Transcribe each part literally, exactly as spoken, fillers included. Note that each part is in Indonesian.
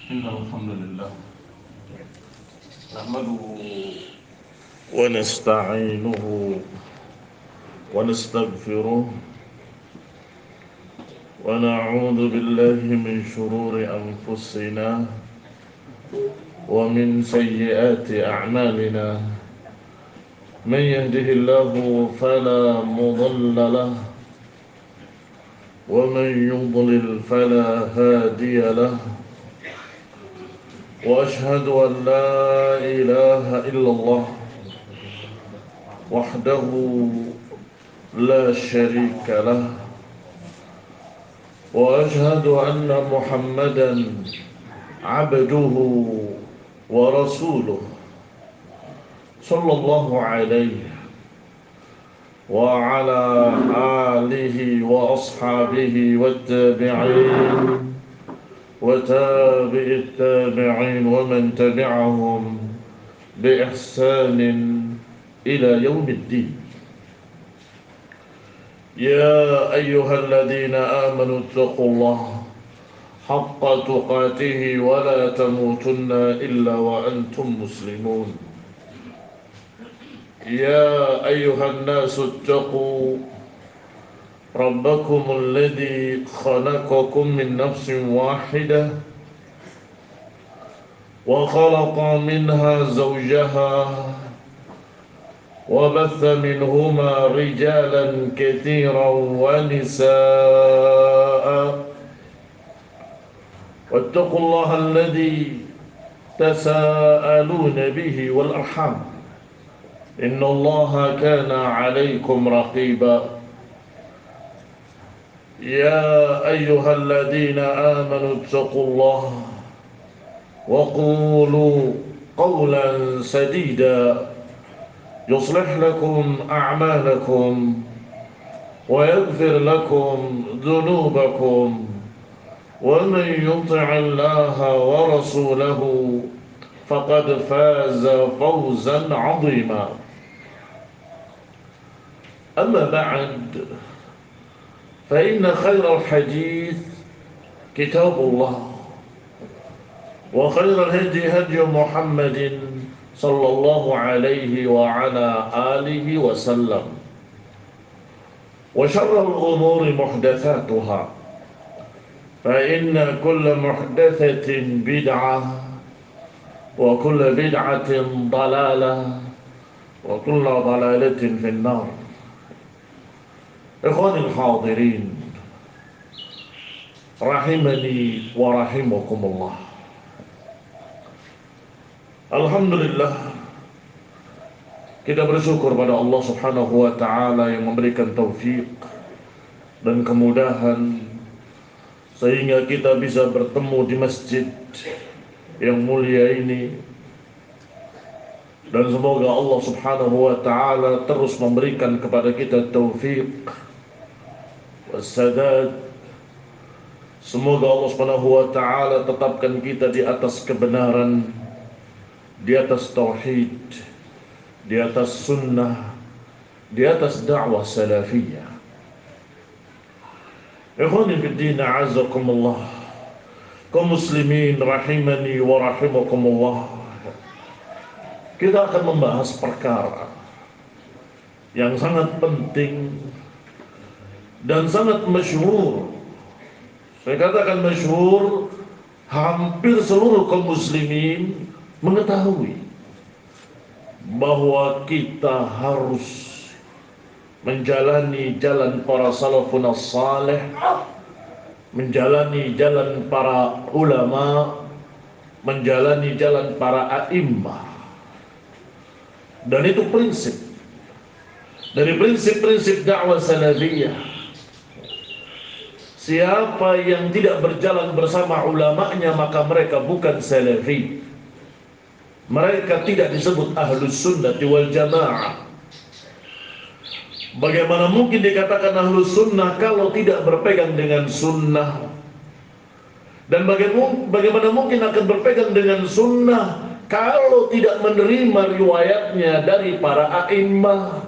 إن الحمد لله نحمده ونستعينه ونستغفره ونعوذ بالله من شرور أنفسنا ومن سيئات أعمالنا. من يهده الله فلا مضل له ومن يضلل فلا هادي له. وأشهد أن لا إله إلا الله وحده لا شريك له. وأشهد أن محمدا عبده ورسوله صلى الله عليه وعلى آله وأصحابه والتابعين وتابع التابعين ومن تبعهم بإحسان إلى يوم الدين. يا أيها الذين آمنوا اتقوا الله حق تقاته ولا تموتن إلا وأنتم مسلمون. يا أيها الناس اتقوا ربكم الذي خلقكم من نفس واحدة وخلق منها زوجها وبث منهما رجالا كثيرا ونساء. واتقوا الله الذي تساءلون به والأرحام إن الله كان عليكم رقيبا. يا أيها الذين آمنوا اتقوا الله وقولوا قولا سديدا يصلح لكم أعمالكم ويغفر لكم ذنوبكم ومن يطع الله ورسوله فقد فاز فوزا عظيما. أما بعد فإن خير الحديث كتاب الله وخير الهدي هدي محمد صلى الله عليه وعلى آله وسلم وشر الأمور محدثاتها فإن كل محدثة بدعة وكل بدعة ضلالة وكل ضلالة في النار. إخواني الحاضرين rahimani wa rahimakumullah. Alhamdulillah, kita bersyukur pada Allah Subhanahu wa taala yang memberikan taufik dan kemudahan sehingga kita bisa bertemu di masjid yang mulia ini. Dan semoga Allah Subhanahu wa taala terus memberikan kepada kita taufik wassadad. Semoga Allah Subhanahu wa taala tetapkan kita di atas kebenaran, di atas tauhid, di atas sunnah, di atas dakwah salafiyah. Ikhwani fid din, a'azzakumullah, kaum muslimin rahimani wa rahimakumullah. Kita akan membahas perkara yang sangat penting dan sangat masyhur. Saya katakan masyhur, hampir seluruh kaum muslimin mengetahui bahwa kita harus menjalani jalan para salafun as-salih, menjalani jalan para ulama, menjalani jalan para a'immah. Dan itu prinsip dari prinsip-prinsip dakwah salafiyah. Siapa yang tidak berjalan bersama ulama'nya maka mereka bukan salafi. Mereka tidak disebut ahlus sunnati wal jamaah. Bagaimana mungkin dikatakan ahlus sunnah kalau tidak berpegang dengan sunnah? Dan bagaimana mungkin akan berpegang dengan sunnah kalau tidak menerima riwayatnya dari para a'immah?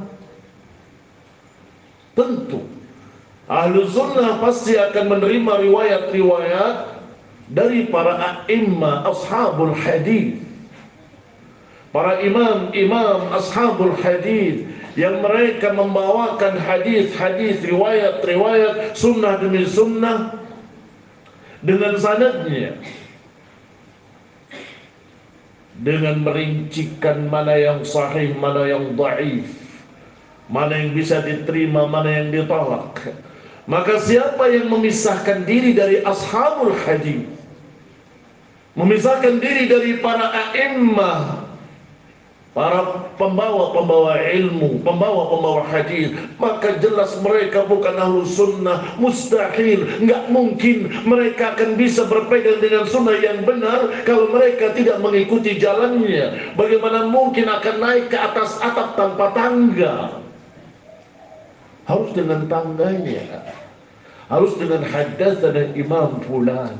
Tentu Ahlus sunnah pasti akan menerima riwayat-riwayat dari para a'immah ashabul hadis, para imam-imam ashabul hadis yang mereka membawakan hadis-hadis, riwayat-riwayat, sunnah demi sunnah dengan sanadnya, dengan merincikan mana yang sahih, mana yang dhaif, mana yang bisa diterima, mana yang ditolak. Maka siapa yang memisahkan diri dari ashabul hadis, memisahkan diri dari para a'immah, para pembawa-pembawa ilmu, pembawa-pembawa hadis, maka jelas mereka bukan ahlus sunnah. Mustahil, nggak mungkin mereka akan bisa berpegang dengan sunnah yang benar kalau mereka tidak mengikuti jalannya. Bagaimana mungkin akan naik ke atas atap tanpa tangga? Harus dengan tangganya, harus dengan haddatsana imam fulan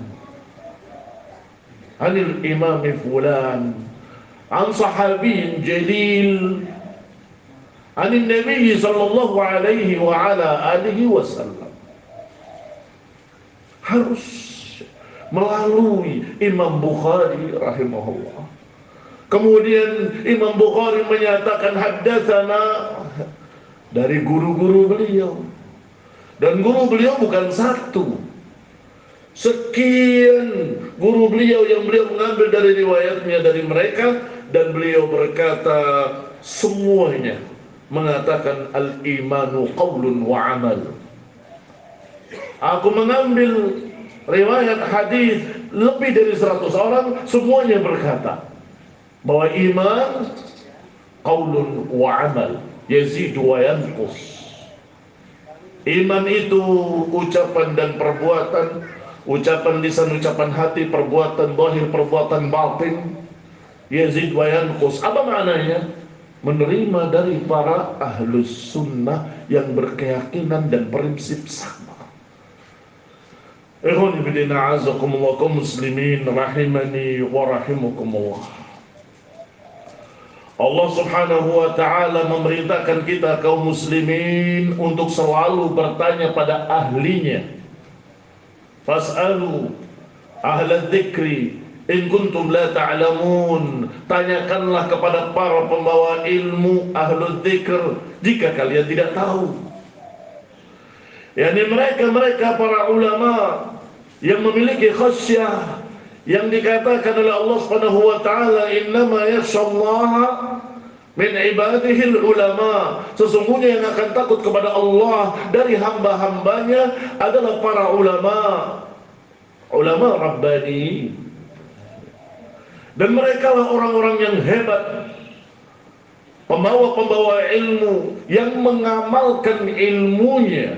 anil imam fulan an sahabiyin jalil anin nabi sallallahu alaihi wa ala alihi wasallam. Harus melalui Imam Bukhari rahimahullah. Kemudian Imam Bukhari menyatakan haddatsana dari guru-guru beliau, dan guru beliau bukan satu, sekian guru beliau yang beliau mengambil dari riwayatnya dari mereka, dan beliau berkata semuanya mengatakan al-imanu qaulun wa amal. Aku mengambil riwayat hadis lebih dari seratus orang, semuanya berkata bahwa iman qaulun wa amal, yazid wa yanqus. Iman itu ucapan dan perbuatan, ucapan lisan, ucapan hati, perbuatan zahir, perbuatan batin, yazid wa yanqus. Apa maknanya? Menerima dari para ahlus sunnah yang berkeyakinan dan prinsip sama. Ikhwan fillah, a'azakumullah, kaum muslimin rahimani wa rahimakumullah. Allah subhanahu wa ta'ala memerintahkan kita kaum muslimin untuk selalu bertanya pada ahlinya. Fas'alu ahla dzikri in kuntum la ta'lamun. Tanyakanlah kepada para pembawa ilmu, ahlu dzikr, jika kalian tidak tahu. Yani mereka-mereka para ulama yang memiliki khasyah, yang dikatakan oleh Allah Subhanahu wa taala, innama yakhshallaha min ibadihi ulama. Sesungguhnya yang akan takut kepada Allah dari hamba-hambanya adalah para ulama, ulama rabbani. Dan mereka lah orang-orang yang hebat, pembawa-pembawa ilmu yang mengamalkan ilmunya.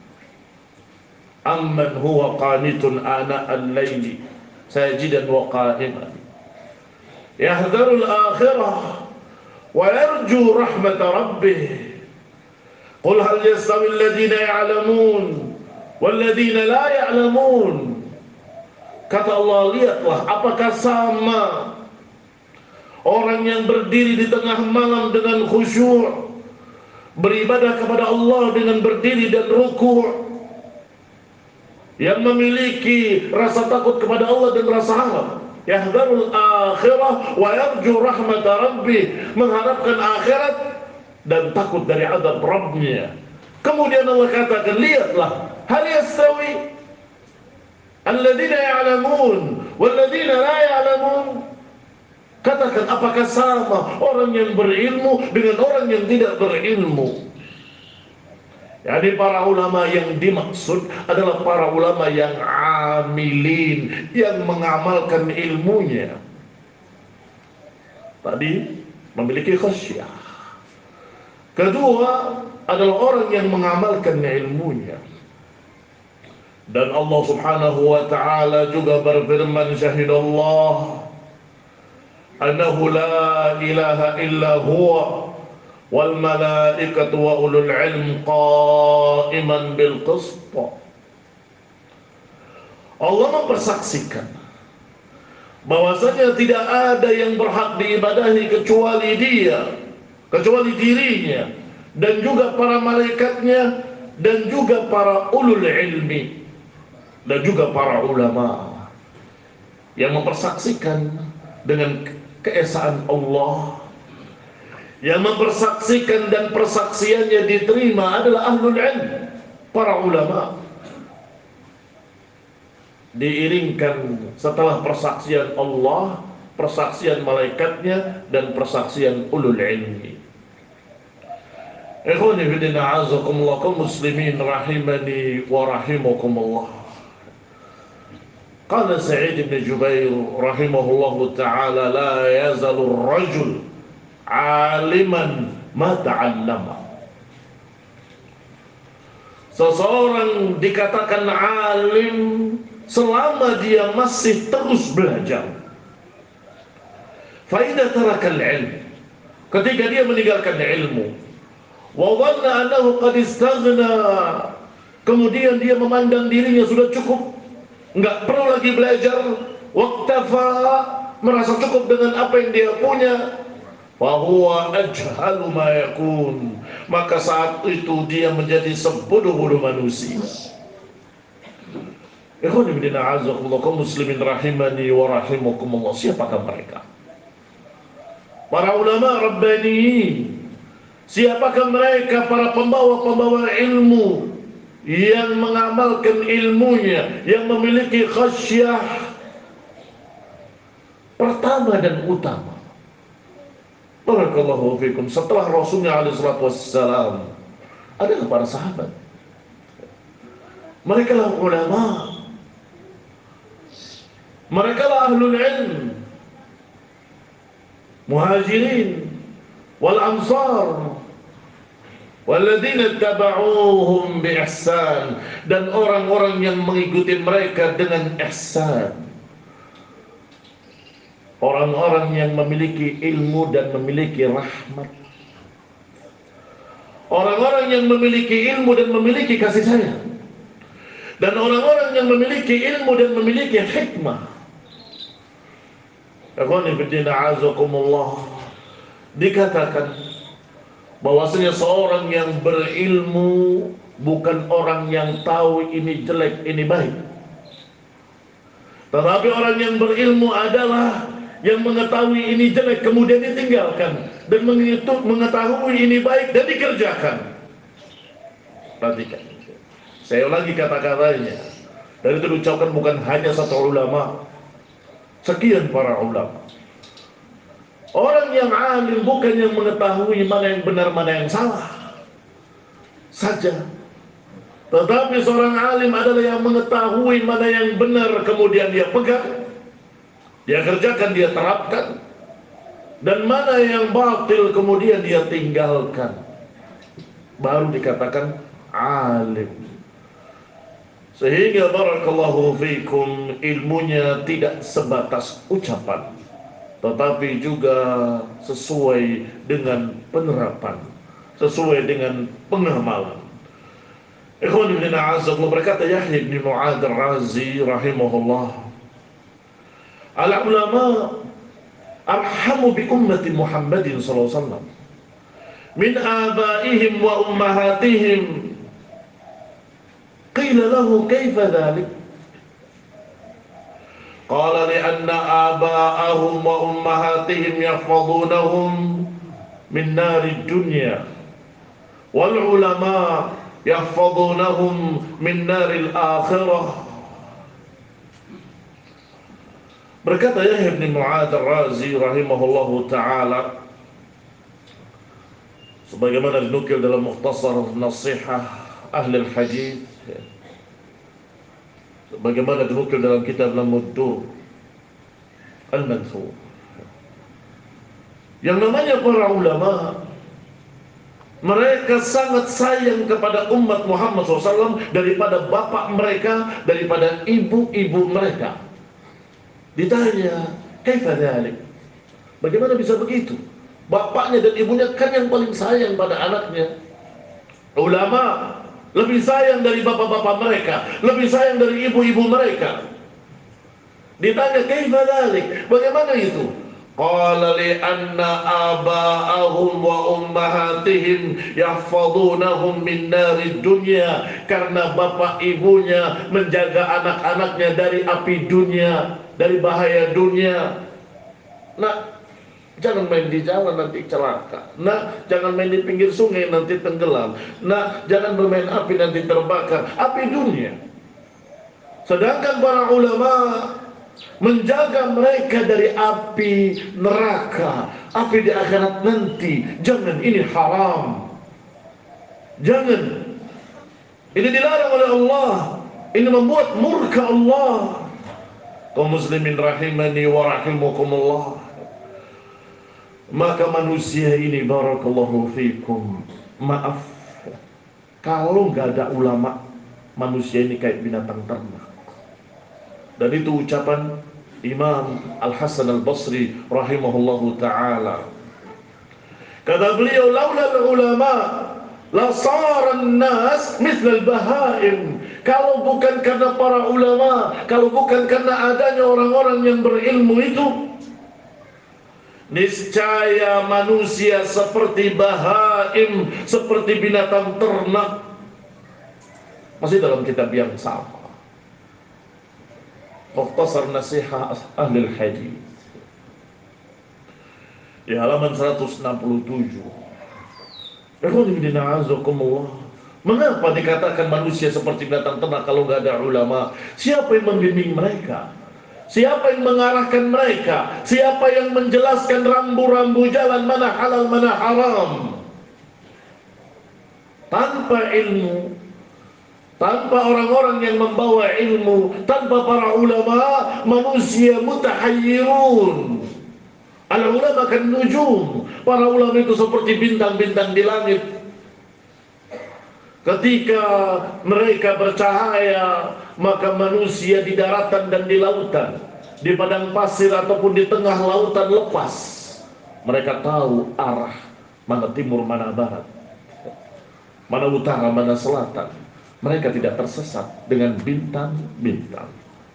Amman huwa qanitun ana al-laili sajidan wa qa'iman yahdharul akhirah wa yarju rahmat rabbih. Qul hal yastawi alladhina ya'lamun wal ladhina la ya'lamun. Kata Allah, lihatlah, apakah sama orang yang berdiri di tengah malam dengan khusyuk, beribadah kepada Allah dengan berdiri dan ruku', yang memiliki rasa takut kepada Allah dan rasa harap, yahdharul akhirah wa yarju rahmat rabbih, mengharapkan akhirat dan takut dari azab Rabbnya. Kemudian Allah katakan, lihatlah, hal yastawi alladzina ya'lamun walladzina la ya'lamun. Katakan, apakah sama orang yang berilmu dengan orang yang tidak berilmu? Jadi para ulama yang dimaksud adalah para ulama yang amilin, yang mengamalkan ilmunya. Tadi memiliki khasyah. Kedua adalah orang yang mengamalkan ilmunya. Dan Allah subhanahu wa ta'ala juga berfirman, syahidallah annahu la ilaha illa huwa wal malaikatu wa ulul ilm qa'iman bil qist. Allah mempersaksikan bahwasanya tidak ada yang berhak diibadahi kecuali Dia, kecuali dirinya, dan juga para malaikatnya, dan juga para ulul ilmi, dan juga para ulama. yang mempersaksikan dengan keesaan Allah, yang mempersaksikan dan persaksiannya diterima adalah ahlul ilm, para ulama. Diiringkan setelah persaksian Allah, persaksian malaikatnya, dan persaksian ulul ilmi. Ikhwani fillah, a'azakumullah, kaum muslimin rahimani wa rahimakumullah. Qala Sa'id bin Jubair rahimahullahu ta'ala, la yazalu ar-rajul 'aliman ma ta'allama. Seseorang dikatakan alim selama dia masih terus belajar. Fa idza taraka al-'ilm, ketika dia meninggalkan ilmu, wa dhanna annahu qad istaghna, kemudian dia memandang dirinya sudah cukup, enggak perlu lagi belajar, waqtafa, merasa cukup dengan apa yang dia punya, fa huwa ajhalu ma yakun, maka saat itu dia menjadi sebodoh-bodoh manusia. Ikhwan ibn a'azakumullah, kaum muslimin rahimani wa rahimakumullah. Siapakah mereka? Para ulama rabbaniyin. Siapakah mereka? Para pembawa-pembawa ilmu yang mengamalkan ilmunya, yang memiliki khasyah pertama dan utama. Barakallahu fikum. Setelah Rasulnya alaihi salatu wassalam adalah para sahabat. Mereka lah ulama, mereka lah ahlul ilm, muhajirin wal ansar walladzina tabauhum bi ihsan, dan orang-orang yang mengikuti mereka dengan ihsan. Orang-orang yang memiliki ilmu dan memiliki rahmat. Orang-orang yang memiliki ilmu dan memiliki kasih sayang. Dan orang-orang yang memiliki ilmu dan memiliki hikmah. Ikhwani fillah, a'azakumullah, dikatakan bahwasanya seorang yang berilmu bukan orang yang tahu ini jelek, ini baik. Tetapi orang yang berilmu adalah yang mengetahui ini jelek kemudian ditinggalkan, dan mengetahui ini baik dan dikerjakan. Perhatikan, saya ulangi kata-katanya, dan itu diucapkan bukan hanya satu ulama, sekian para ulama. Orang yang alim bukan yang mengetahui mana yang benar, mana yang salah saja, tetapi seorang alim adalah yang mengetahui mana yang benar, kemudian dia pegang, dia kerjakan, dia terapkan, dan mana yang batil kemudian dia tinggalkan. Baru dikatakan alim. Sehingga barakallahu fikum, ilmunya tidak sebatas ucapan, tetapi juga sesuai dengan penerapan, sesuai dengan pengamalan. Ikhwan ibn a'azakullah, berkata Yahya bin Mu'adz ar-Razi rahimahullah, al-ulama arhamu bi ummati Muhammadin sallallahu alaihi wasallam min abaihim wa ummahatihim. Qila lahu kaifa dhalik? Qala li'anna aba'ahum wa ummahatihim yahfazunahum min nari dunya, wal ulama yahfazunahum min nari al-akhirah. Berkata Yahya bin Mu'adz ar-Razi rahimahullahu ta'ala, sebagaimana dinukil dalam Mukhtasar Nasihah Ahli al-Hadith, sebagaimana dinukil dalam kitab Lamuddur Al-Manthur, yang namanya para ulama, mereka sangat sayang kepada umat Muhammad shallallahu alaihi wasallam daripada bapak mereka, daripada ibu-ibu mereka. Ditanya, kaifa dzalik? Bagaimana bisa begitu? Bapaknya dan ibunya kan yang paling sayang pada anaknya. Ulama lebih sayang dari bapak-bapak mereka, lebih sayang dari ibu-ibu mereka. Ditanya, kaifa dzalik? Bagaimana itu? Qala li anna aba'ahum wa ummahatihim yahfazunahum min narid dunya, karena bapak ibunya menjaga anak-anaknya dari api dunia, dari bahaya dunia. Nak, jangan main di jalan nanti celaka. Nak, jangan main di pinggir sungai nanti tenggelam. Nak, jangan bermain api nanti terbakar. Api dunia. Sedangkan para ulama menjaga mereka dari api neraka, api di akhirat nanti. Jangan, ini haram. Jangan. Ini dilarang oleh Allah. Ini membuat murka Allah. Kaum muslimin rahimani wa rahimakumullah. Maka manusia ini, barakallahu fikum, maaf, kalau nggak ada ulama, manusia ini kayak binatang ternak. Dan itu ucapan Imam Al-Hasan Al-Basri rahimahullahu ta'ala. Kata beliau, laula ulama la saran nas mithlal bahaim. Kalau bukan karena para ulama, kalau bukan karena adanya orang-orang yang berilmu itu, niscaya manusia seperti bahaim, seperti binatang ternak. Masih dalam kitab yang sama, Mukhtasar Nasihah Ahlul Hadis, di halaman seratus enam puluh tujuh. Mengapa dikatakan manusia seperti binatang ternak kalau nggak ada ulama? Siapa yang membimbing mereka? Siapa yang mengarahkan mereka? Siapa yang menjelaskan rambu-rambu jalan mana halal mana haram? Tanpa ilmu, tanpa orang-orang yang membawa ilmu, tanpa para ulama, manusia mutahayyirun. Al-ulama kan nujum. Para ulama itu seperti bintang-bintang di langit. Ketika mereka bercahaya, maka manusia di daratan dan di lautan, di padang pasir ataupun di tengah lautan lepas, mereka tahu arah mana timur, mana barat, mana utara, mana selatan. Mereka tidak tersesat dengan bintang-bintang.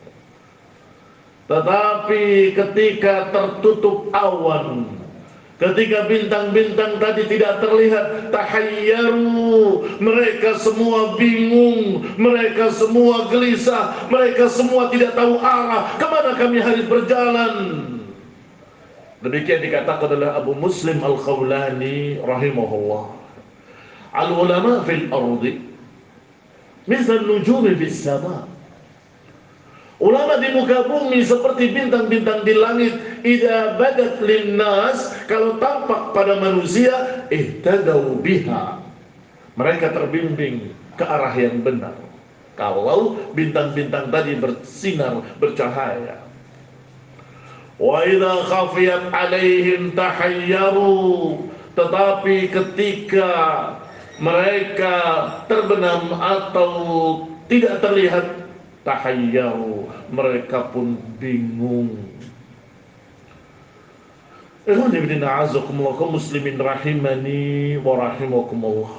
Tetapi ketika tertutup awan, ketika bintang-bintang tadi tidak terlihat, tahayyaru, mereka semua bingung, mereka semua gelisah, mereka semua tidak tahu arah, kemana kami harus berjalan. Demikian dikatakan oleh Abu Muslim Al-Khawlani rahimahullah, al-ulama fil ardi misal nujumi fis sama. Ulama di muka bumi seperti bintang-bintang di langit. Idza badat linnas, kalau tampak pada manusia, ihtadau biha, mereka terbimbing ke arah yang benar. Kalau bintang-bintang tadi bersinar, bercahaya. Wa idza khafiyat alaihim tahayyaru, tetapi ketika mereka terbenam atau tidak terlihat, tahayyaru, mereka pun bingung. Muslimin rahimani wa rahimakumullah.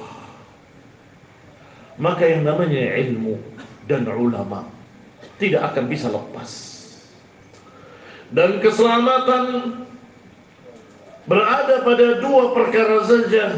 Maka yang namanya ilmu dan ulama tidak akan bisa lepas. Dan keselamatan berada pada dua perkara saja,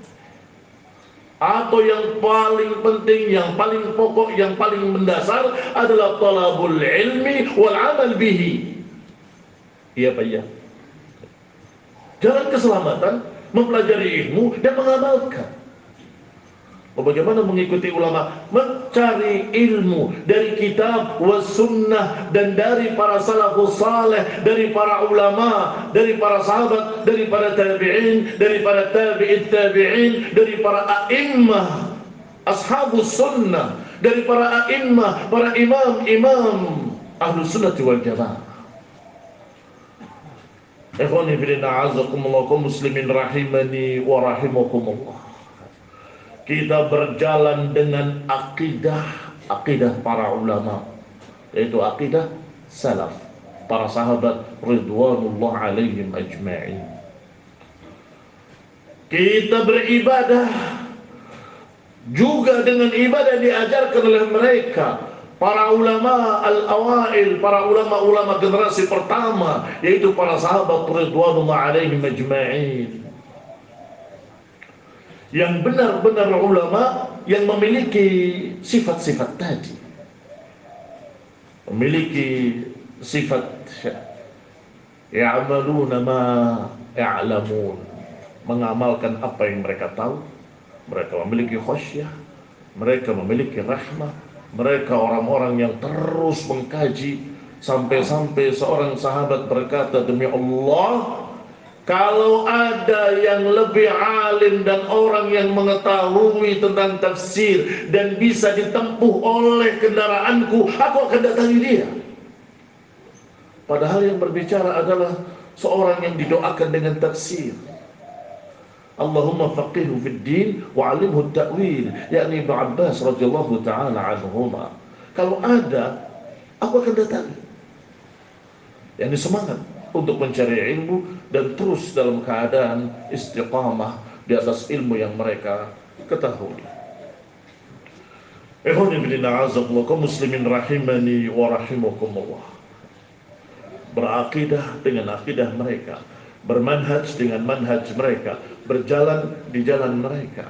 atau yang paling penting, yang paling pokok, yang paling mendasar adalah talabul ilmi wal amal bihi. Iya Pak ya. Jalan keselamatan mempelajari ilmu dan mengamalkan. Bagaimana mengikuti ulama? Mencari ilmu dari kitab was sunnah dan dari para salafus saleh, dari para ulama, dari para sahabat, dari para tabi'in, dari para tabi'it tabi'in, dari para a'immah ashabus sunnah, dari para a'immah, para imam-imam ahlus sunnah wal jamaah. Ikhwani fillah, a'azzakumullah, kaum muslimin rahimani wa rahimakumullah. Kita berjalan dengan akidah akidah para ulama, yaitu akidah salaf, para sahabat ridwanullah alaihim ajma'in. Kita beribadah juga dengan ibadah diajarkan oleh mereka, para ulama al-awail, para ulama-ulama generasi pertama, yaitu para sahabat ridwanullah alaihim ajma'in. Yang benar-benar ulama yang memiliki sifat-sifat tadi, memiliki sifat ya'maluna ma ya'lamun, mengamalkan apa yang mereka tahu. Mereka memiliki khasyah, mereka memiliki rahmah, mereka orang-orang yang terus mengkaji. Sampai-sampai seorang sahabat berkata, demi Allah, kalau ada yang lebih alim dan orang yang mengetahui tentang tafsir dan bisa ditempuh oleh kendaraanku, aku akan datangi dia. Padahal yang berbicara adalah seorang yang didoakan dengan tafsir. Allahumma faqihhu fid din wa 'allimhu at-ta'wil, yakni Ibnu Abbas radhiyallahu taala anhuma. Kalau ada, aku akan datangi. Yang semangat untuk mencari ilmu dan terus dalam keadaan istiqamah di atas ilmu yang mereka ketahui. Ikhwani fillah, a'azzakumullah, kaum muslimin rahimani wa rahimakumullah. Berakidah dengan akidah mereka, bermanhaj dengan manhaj mereka, berjalan di jalan mereka.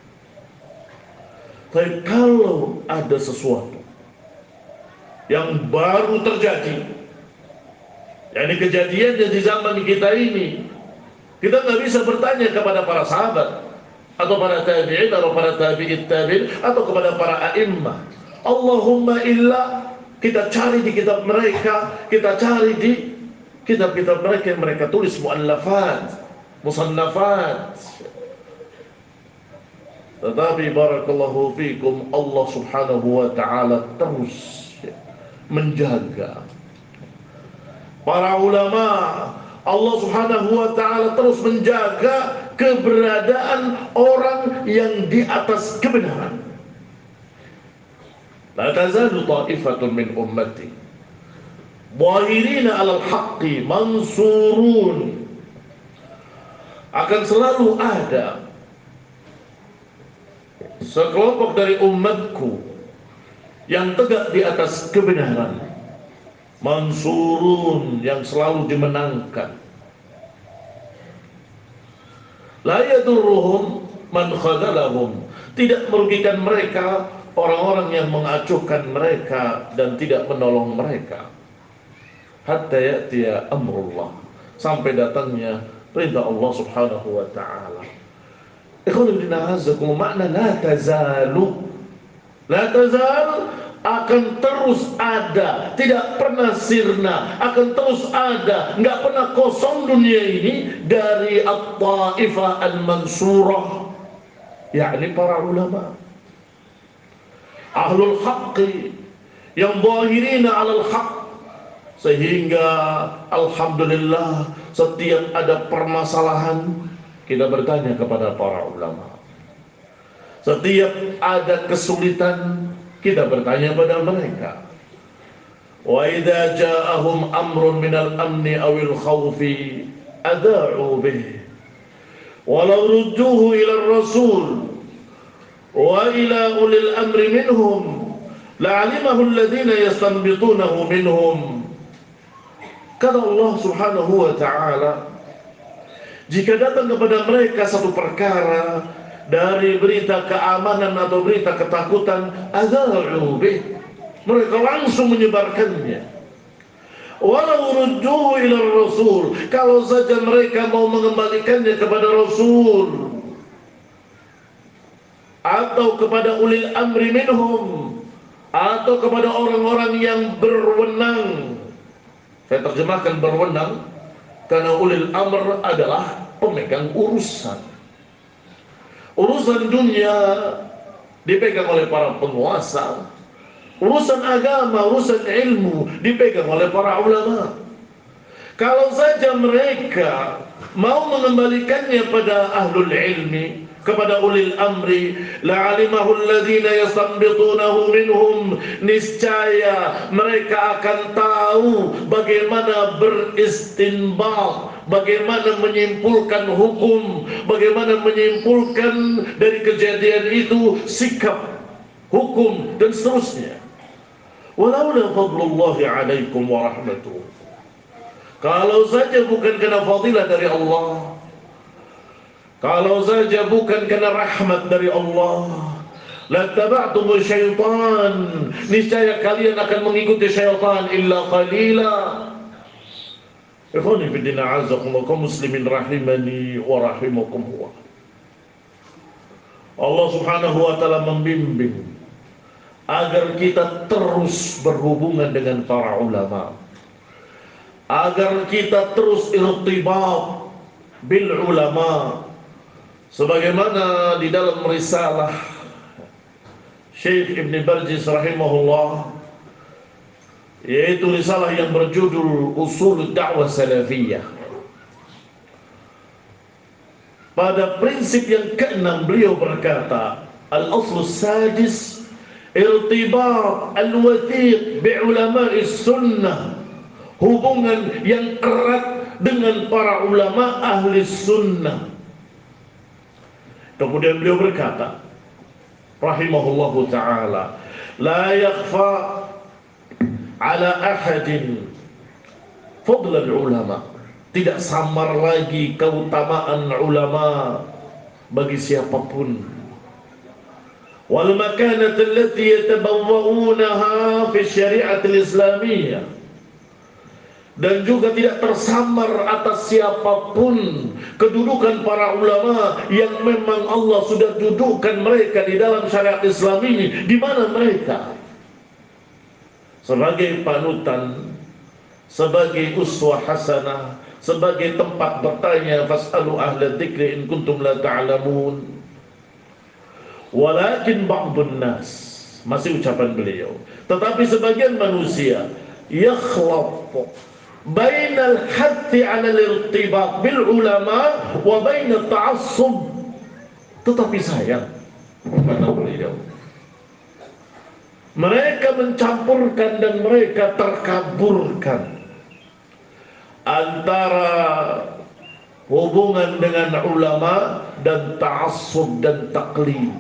Tapi kalau ada sesuatu yang baru terjadi, yakni kejadian di zaman kita ini, kita nggak bisa bertanya kepada para sahabat atau para tabi'in atau para tabi'it tabi'in atau kepada para a'immah. Allahumma illa kita cari di kitab mereka, kita cari di kitab-kitab mereka yang mereka tulis mu'allafat, musannafat. Tetapi barakallahu fikum, Allah subhanahu wa ta'ala terus menjaga para ulama. Allah subhanahu wa ta'ala terus menjaga keberadaan orang yang di atas kebenaran. La tazalu ta'ifatun min ummati dhahirina 'alal haqqi mansurun. Akan selalu ada sekelompok dari umatku yang tegak di atas kebenaran, mansurun, yang selalu dimenangkan. La yadurruhum man khadalahum, tidak merugikan mereka orang-orang yang mengacuhkan mereka dan tidak menolong mereka. Hatta ya'tiya amrullah, sampai datangnya perintah Allah subhanahu wa ta'ala. Ikhwan ibn a'azzakum, makna la tazalu, la tazal, akan terus ada, tidak pernah sirna, akan terus ada, nggak pernah kosong dunia ini dari at-ta'ifah al-mansurah, yakni para ulama ahlul haqqi yang zahirina 'alal haqq. Sehingga alhamdulillah setiap ada permasalahan kita bertanya kepada para ulama. Setiap ada kesulitan kita bertanya pada mereka. Wa idza ja'ahum amrun minal amni awil khawfi adha'u bih walau rudduhu ila rasul wa ila ulil amri minhum la'alimahu alladhina yastanbitunahu minhum. Kata Allah subhanahu wa ta'ala, jika datang kepada mereka satu perkara dari berita keamanan atau berita ketakutan, adha'u bih, mereka langsung menyebarkannya. Walau rudduhu ila rasul, kalau saja mereka mau mengembalikannya kepada rasul atau kepada ulil amri minhum, atau kepada orang-orang yang berwenang. Saya terjemahkan berwenang karena ulil amr adalah pemegang urusan. Urusan dunia dipegang oleh para penguasa, urusan agama, urusan ilmu dipegang oleh para ulama. Kalau saja mereka mau mengembalikannya pada ahlul ilmi, kepada ulil amri, la'alimahu alladhina yastanbitunahu minhum, niscaya mereka akan tahu bagaimana beristinbat, bagaimana menyimpulkan hukum, bagaimana menyimpulkan dari kejadian itu sikap, hukum, dan seterusnya. Walaula fadlullahi alaikum wa rahmatuh, kalau saja bukan karena fadilah dari Allah, kalau saja bukan karena rahmat dari Allah, La taba'tumu syaitan, niscaya kalian akan mengikuti syaitan illa qalila. Ikhwani fi din a'azzakumullah, kaum muslimin rahimani wa rahimakumullah. Allah Subhanahu wa taala membimbing agar kita terus berhubungan dengan para ulama, agar kita terus irtibat bil ulama, sebagaimana di dalam risalah Syekh Ibn Barjis rahimahullah, yaitu risalah yang berjudul Usul Da'wah Salafiyah. Pada prinsip yang keenam beliau berkata, Al-Aslu Sadis irtibat al-wathiq bi'ulama'i sunnah, hubungan yang erat dengan para ulama ahli sunnah. Kemudian beliau berkata rahimahullahu ta'ala, la yakhfa ala ahadin fadl al-ulama, tidak samar lagi keutamaan ulama bagi siapapun, wal makanat allati yatabawwa'unaha fi syari'at al-islamiyah, dan juga tidak tersamar atas siapapun kedudukan para ulama yang memang Allah sudah dudukkan mereka di dalam syariat Islam ini, di mana mereka sebagai panutan, sebagai uswah hasanah, sebagai tempat bertanya, fas'alu ahla dzikri in kuntum la ta'lamun. Walakin ba'dun nas, masih ucapan beliau, tetapi sebagian manusia yakhlaq bainal hatti 'ala al-irtibat bil ulama wa bainat ta'assub. Tetapi sayang, kata beliau, mereka mencampurkan dan mereka terkaburkan antara hubungan dengan ulama dan ta'assub dan taklid.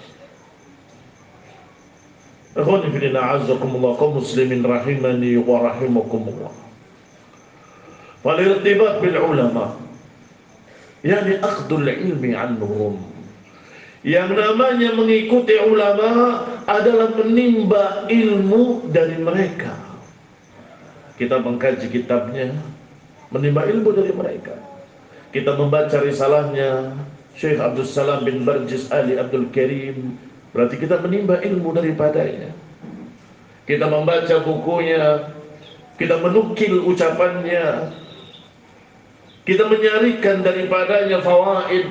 Ikhwani fi din a'azzakumullah, kaum muslimin rahimani wa rahimakumullah. Fal irtibat bil ulama yani akhdul ilmi anhum, yang namanya mengikuti ulama adalah menimba ilmu dari mereka. Kita mengkaji kitabnya, menimba ilmu dari mereka. Kita membaca risalahnya Syekh Abdul Salam bin Barjis Ali Abdul Karim, berarti kita menimba ilmu daripadanya. Kita membaca bukunya, kita menukil ucapannya, kita menyarikan daripadanya fawaid.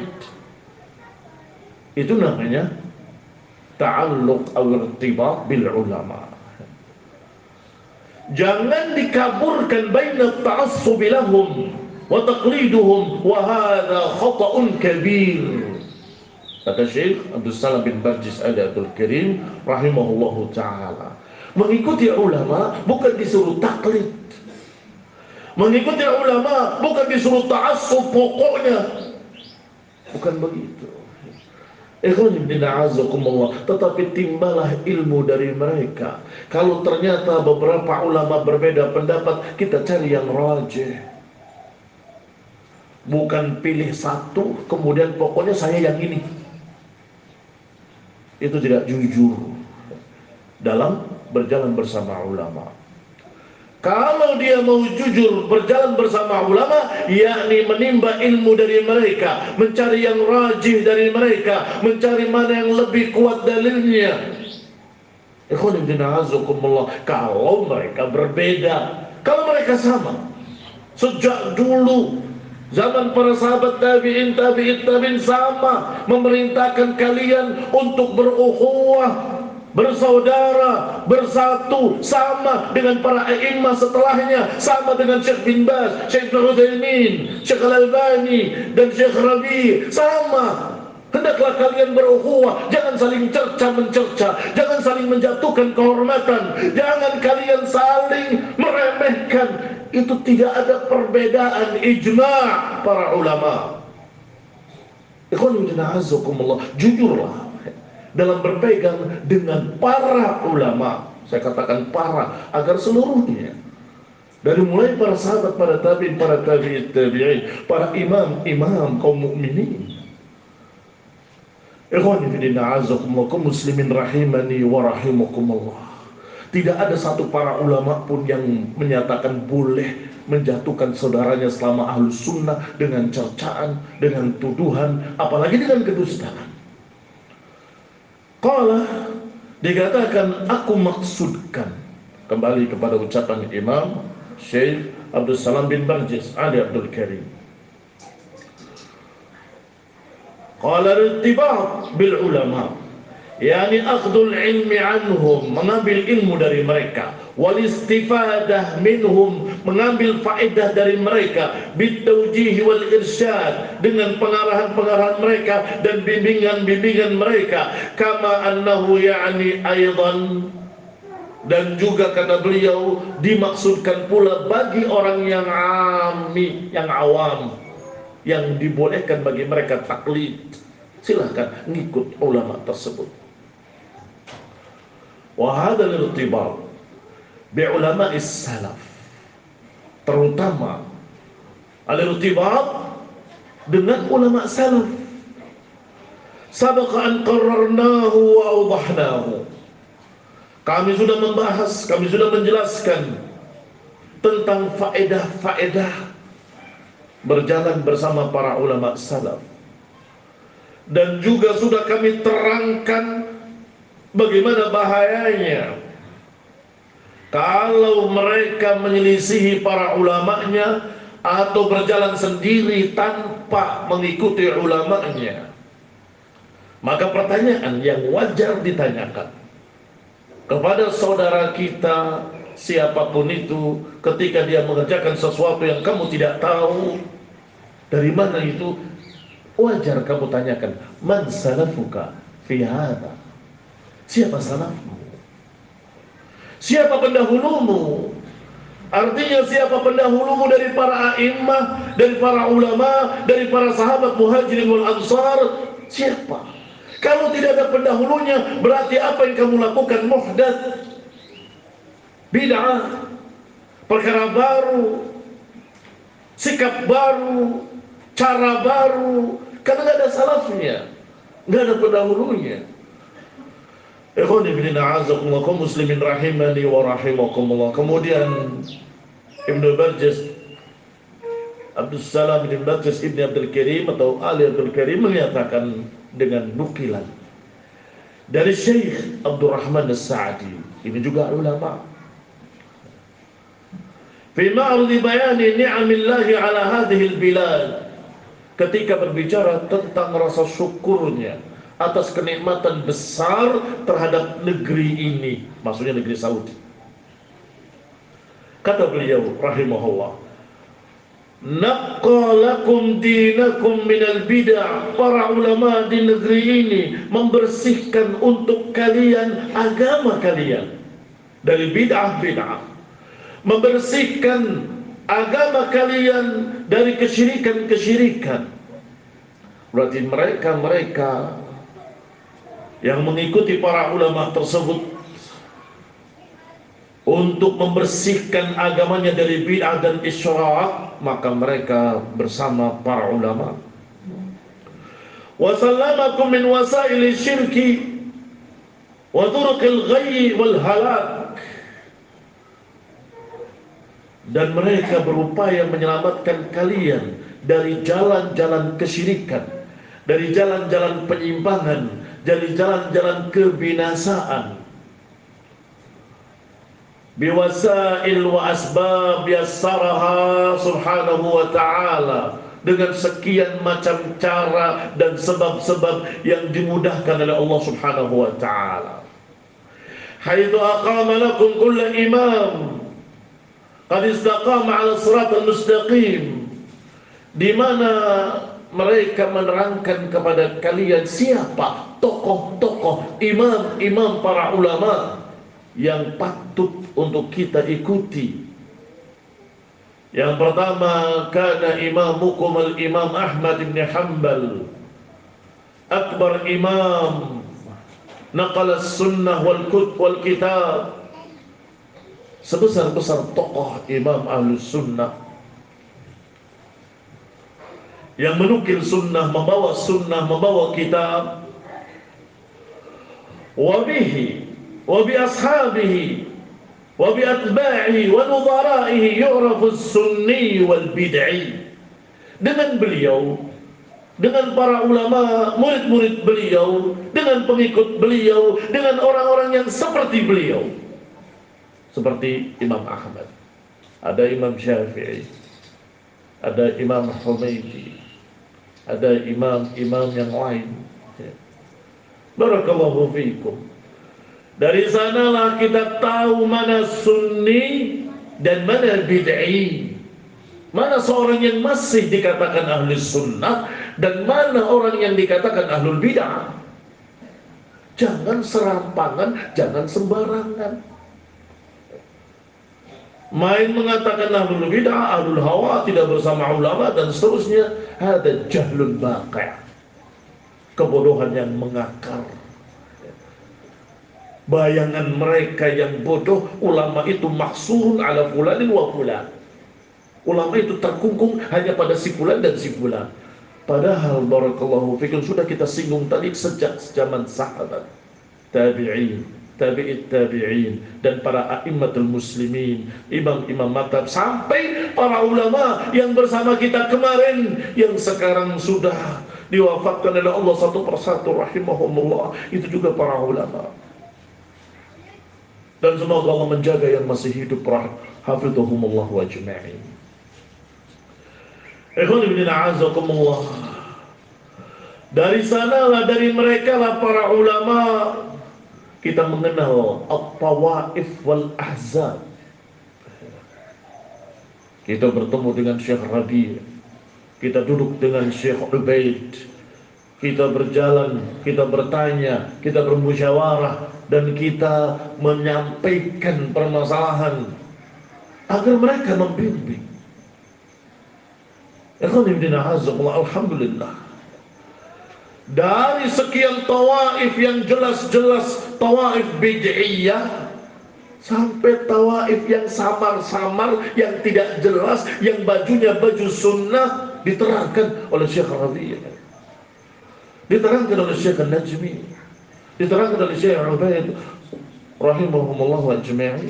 Itu namanya ta'alluq al-irtibat bil ulama. Jangan dikaburkan baina ta'assub lahum wa taqliduhum, wa hadha khata'un kabir. Kata Syekh Abdul Salam bin Barjis Ali Abdul Karim rahimahullahu ta'ala, mengikuti ulama bukan disuruh taklid, mengikuti ulama bukan disuruh ta'assub pokoknya, bukan begitu. Ikhwan ibn a'azakumullah, tetapi timbalah ilmu dari mereka. Kalau ternyata beberapa ulama berbeda pendapat, kita cari yang rajih. Bukan pilih satu kemudian pokoknya saya yang ini. Itu tidak jujur dalam berjalan bersama ulama. Kalau dia mau jujur berjalan bersama ulama, yakni menimba ilmu dari mereka, mencari yang rajih dari mereka, mencari mana yang lebih kuat dalilnya. Ikhwan ibn a'azakumullah, kalau mereka berbeda, kalau mereka sama, sejak dulu zaman para sahabat tabi'in, tabi'in, tabi'in sama memerintahkan kalian untuk berukhuwah, bersaudara, bersatu, sama dengan para a'immah setelahnya, sama dengan Syekh bin Baz, Syekh Ibn Utsaimin, Syekh Al-Albani, dan Syekh Rabi, sama. Hendaklah kalian berukhuwah, jangan saling cerca-mencerca, jangan saling menjatuhkan kehormatan, jangan kalian saling meremehkan. Itu tidak ada perbedaan, ijma' para ulama. Ikhwan fillah azakumullah, jujurlah dalam berpegang dengan para ulama. Saya katakan para, agar seluruhnya, dari mulai para sahabat, para tabi'in, para tabi'in tabi'in, para imam-imam kaum mukminin, Ikhwani fillah, a'azzakumullah, kaum muslimin rahimani wa rahimakumullah. Tidak ada satu para ulama pun yang menyatakan boleh menjatuhkan saudaranya selama ahlus sunnah dengan cercaan, dengan tuduhan, apalagi dengan kedustaan. Qala, dikatakan aku maksudkan, kembali kepada ucapan Imam Syekh Abdul Salam bin Barjis Ali Abdul Karim. Qala al-irtibat bil ulama, yakni akhdul ilmi anhum, mengambil ilmu dari mereka, wal istifadah minhum, mengambil faedah dari mereka, bitawjih wal irsyad, dengan pengarahan-pengarahan mereka dan bimbingan-bimbingan mereka, kama annahu yakni aidan, dan juga kata beliau dimaksudkan pula bagi orang yang ami, yang awam, yang dibolehkan bagi mereka taklid, silahkan ngikut ulama tersebut. Wa hadzal irtibat bi ulama'is salaf, terutama al-irtibat dengan ulama salaf, sabaqa an qarrarnahu wa awdahnahu, kami sudah membahas, kami sudah menjelaskan tentang faedah-faedah berjalan bersama para ulama salaf, dan juga sudah kami terangkan bagaimana bahayanya kalau mereka menyelisihi para ulamanya atau berjalan sendiri tanpa mengikuti ulamanya. Maka pertanyaan yang wajar ditanyakan kepada saudara kita, siapapun itu, ketika dia mengerjakan sesuatu yang kamu tidak tahu dari mana itu, wajar kamu tanyakan, man salafuka fi hadha, siapa salafmu, siapa pendahulumu. Artinya siapa pendahulumu dari para a'immah, dari para ulama, dari para sahabat muhajirin wal ansar, siapa? Kalau tidak ada pendahulunya, berarti apa yang kamu lakukan muhdats, bid'ah, perkara baru, sikap baru, cara baru, karena nggak ada salafnya, nggak ada pendahulunya. Ikhwani fillah, a'azzakumullah, kaum muslimin rahimani wa rahimakumullah. Kemudian Ibnu Barjis, Abdul Salam bin Barjis Ibn Abdul Karim atau Ali Abdul Karim menyatakan dengan nukilan dari Syekh Abdurrahman As-Sa'di, ini juga ulama, fi ma'rudi bayani ni'amillahi ala hadhihi al-bilad, ketika berbicara tentang rasa syukurnya atas kenikmatan besar terhadap negeri ini, maksudnya negeri Saudi. Kata beliau rahimahullah, naqqalakum dinakum minal bid'ah, para ulama di negeri ini membersihkan untuk kalian agama kalian dari bid'ah-bid'ah, membersihkan agama kalian dari kesyirikan-kesyirikan. Berarti mereka-mereka yang mengikuti para ulama tersebut untuk membersihkan agamanya dari bid'ah dan isyrak, maka mereka bersama para ulama. Wa sallamakum min wasaili syirki wa turuqil ghayyi wal halak, dan mereka berupaya menyelamatkan kalian dari jalan-jalan kesyirikan, dari jalan-jalan penyimpangan, dari jalan-jalan kebinasaan, biwasail wa asbab yassaraha subhanahu wa ta'ala, dengan sekian macam cara dan sebab-sebab yang dimudahkan oleh Allah subhanahu wa ta'ala. Haitsu aqama lakum kulla imam qad istaqama 'ala siratal mustaqim, di mana mereka menerangkan kepada kalian siapa tokoh-tokoh, imam-imam para ulama yang patut untuk kita ikuti. Yang pertama, kana imamukum al-imam Ahmad bin Hanbal, akbar imam naqala as-sunnah wal kutub wal kitab, sebesar-besar tokoh imam ahlus sunnah yang menukil sunnah, membawa sunnah, membawa kitab, wa bihi wa bi ashabihi wa bi atba'ihi wa nudhara'ihi yu'rafu as-sunni wal bid'i. Dengan beliau, dengan para ulama, murid-murid beliau, dengan pengikut beliau, dengan orang-orang yang seperti beliau, seperti Imam Ahmad, ada Imam Syafi'i, ada Imam Humaydi, ada imam-imam yang lain. Barakallahu fiikum. Dari sanalah kita tahu mana sunni dan mana bid'i, mana seorang yang masih dikatakan ahli sunnah dan mana orang yang dikatakan ahlul bid'ah. Jangan serampangan, jangan sembarangan main mengatakan ahlul bid'ah, ahlul hawa, tidak bersama ulama dan seterusnya. Ada jahlun baqi', kebodohan yang mengakar. Bayangan mereka yang bodoh, ulama itu mahsurun ala fulanin wa fulan. Ulama itu terkungkung hanya pada si fulan dan si fulan. Padahal barakallahu fikum sudah kita singgung tadi sejak zaman sahabat, tabi'in, tabi'it tabi'in, dan para a'immatul muslimin, imam-imam mazhab, sampai para ulama yang bersama kita kemarin yang sekarang sudah diwafatkan oleh Allah satu persatu rahimahumullah, itu juga para ulama. Dan semoga Allah menjaga yang masih hidup, hafidhahumullah wa ajma'in. Ikhwan ibn a'azakumullah. Dari sanalah, dari mereka lah para ulama kita mengenal at-tawaif wal ahzab. Kita bertemu dengan Syekh Rabi', kita duduk dengan Syekh Ubaid, kita berjalan, kita bertanya, kita bermusyawarah, dan kita menyampaikan permasalahan agar mereka membimbing. Alhamdulillah, dari sekian tawaif yang jelas-jelas tawaif bid'iyah sampai tawaif yang samar-samar, yang tidak jelas, yang bajunya baju sunnah, diterangkan oleh Syekh Rabi', diterangkan oleh Syekh Najmi, diterangkan oleh Syekh Ubaid rahimahumullah wa ajma'in.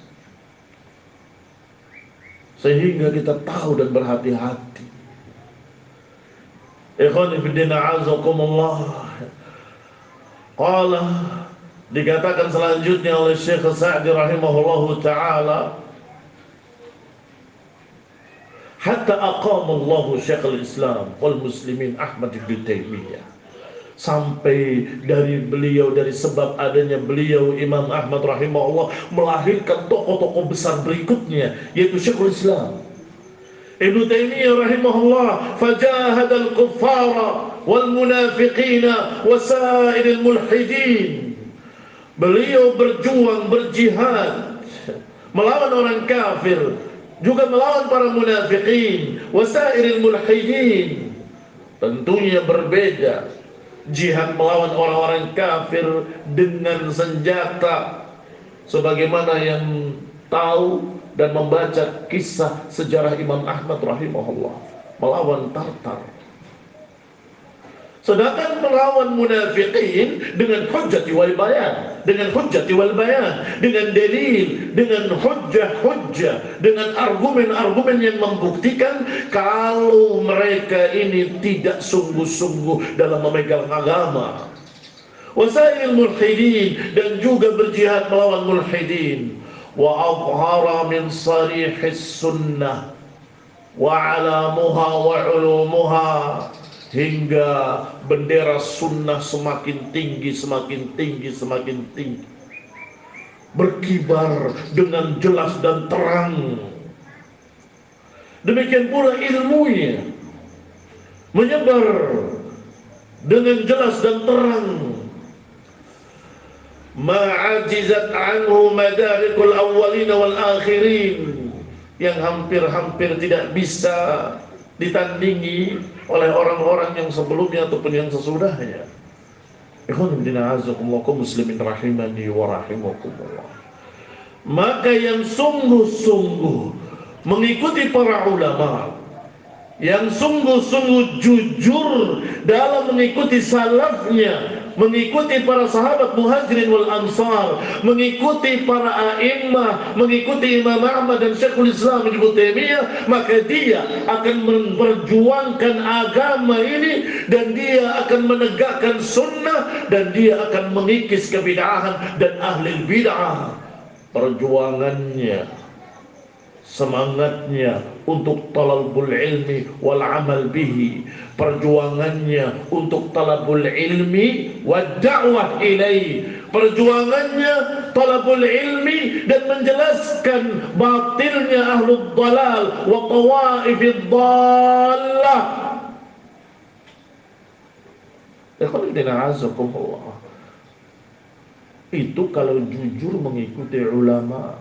Sehingga kita tahu dan berhati-hati. Ikhwani fiddin a'azakumullah. Qala, dikatakan selanjutnya oleh Syekh Sa'di rahimahullahu ta'ala, hatta aqamallahu Syekhul Islam wal muslimin Ahmad ibn Taimiyah, sampai dari beliau, dari sebab adanya beliau Imam Ahmad rahimahullah melahirkan tokoh-tokoh besar berikutnya, yaitu Syekhul Islam Ibn Taimiyah rahimahullah, fajahada al-kuffara wal munafiqina wa sa'iril mulhidin. Beliau berjuang, berjihad melawan orang kafir, juga melawan para munafiqin, wa sa'iril mulhidin. Tentunya berbeda jihad melawan orang-orang kafir dengan senjata, sebagaimana yang tahu dan membaca kisah sejarah Imam Ahmad rahimahullah melawan Tartar. Sedangkan melawan munafiqin dengan hujjati wal bayan, dengan hujjati wal bayan, dengan dalil, dengan hujjah-hujjah, dengan argumen-argumen yang membuktikan kalau mereka ini tidak sungguh-sungguh dalam memegang agama. Wasail mulhidin, dan juga berjihad melawan mulhidin. Wa adhara min sarihis sunnah wa alamuha wa ulumuha, hingga bendera sunnah semakin tinggi, semakin tinggi, semakin tinggi, berkibar dengan jelas dan terang. Demikian pula ilmunya menyebar dengan jelas dan terang. Ma'ajizat anhu madarikul awwalin wal akhirin, yang hampir-hampir tidak bisa ditandingi oleh orang-orang yang sebelumnya ataupun yang sesudahnya. Ikhwan fillah azakumullah muslimin rahimani wa rahimakumullah. Maka yang sungguh-sungguh mengikuti para ulama, yang sungguh-sungguh jujur dalam mengikuti salafnya mengikuti para sahabat Muhajirin wal Ansar, mengikuti para a'immah, mengikuti Imam Ahmad dan Syekhul Islam Ibnu Taimiyah, maka dia akan memperjuangkan agama ini, dan dia akan menegakkan sunnah, dan dia akan mengikis kebid'ahan dan ahli bid'ah. Perjuangannya, semangatnya untuk talabul ilmi wal amal bihi, perjuangannya untuk talabul ilmi wad da'wah ilaih, perjuangannya talabul ilmi dan menjelaskan batilnya ahlul dalal wa tawaifid dallah. Ikhwanillahi, itu kalau jujur mengikuti ulama,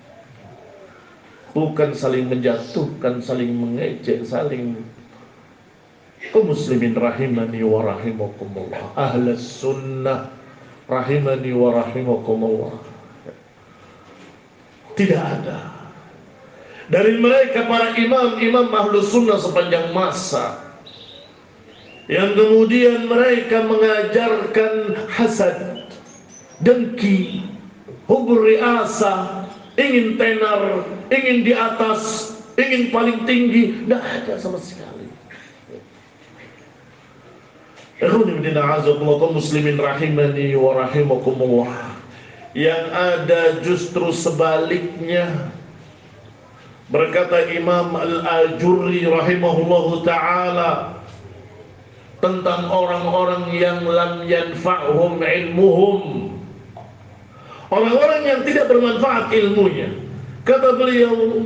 bukan saling menjatuhkan, saling mengejek, saling. Kaum muslimin rahimani wa rahimakumullah, ahlus sunnah rahimani wa rahimakumullah. Tidak ada dari mereka para imam-imam ahlus sunnah sepanjang masa yang kemudian mereka mengajarkan hasad, dengki, hubur riasa, ingin tenar, ingin di atas, ingin paling tinggi. Tidak ada sama sekali. Kaum muslimin rahimani wa rahimakumullah, yang ada justru sebaliknya. Berkata Imam Al-Ajurri rahimahullahu ta'ala tentang orang-orang yang lam yanfa'hum ilmuhum, orang-orang yang tidak bermanfaat ilmunya. Kata beliau,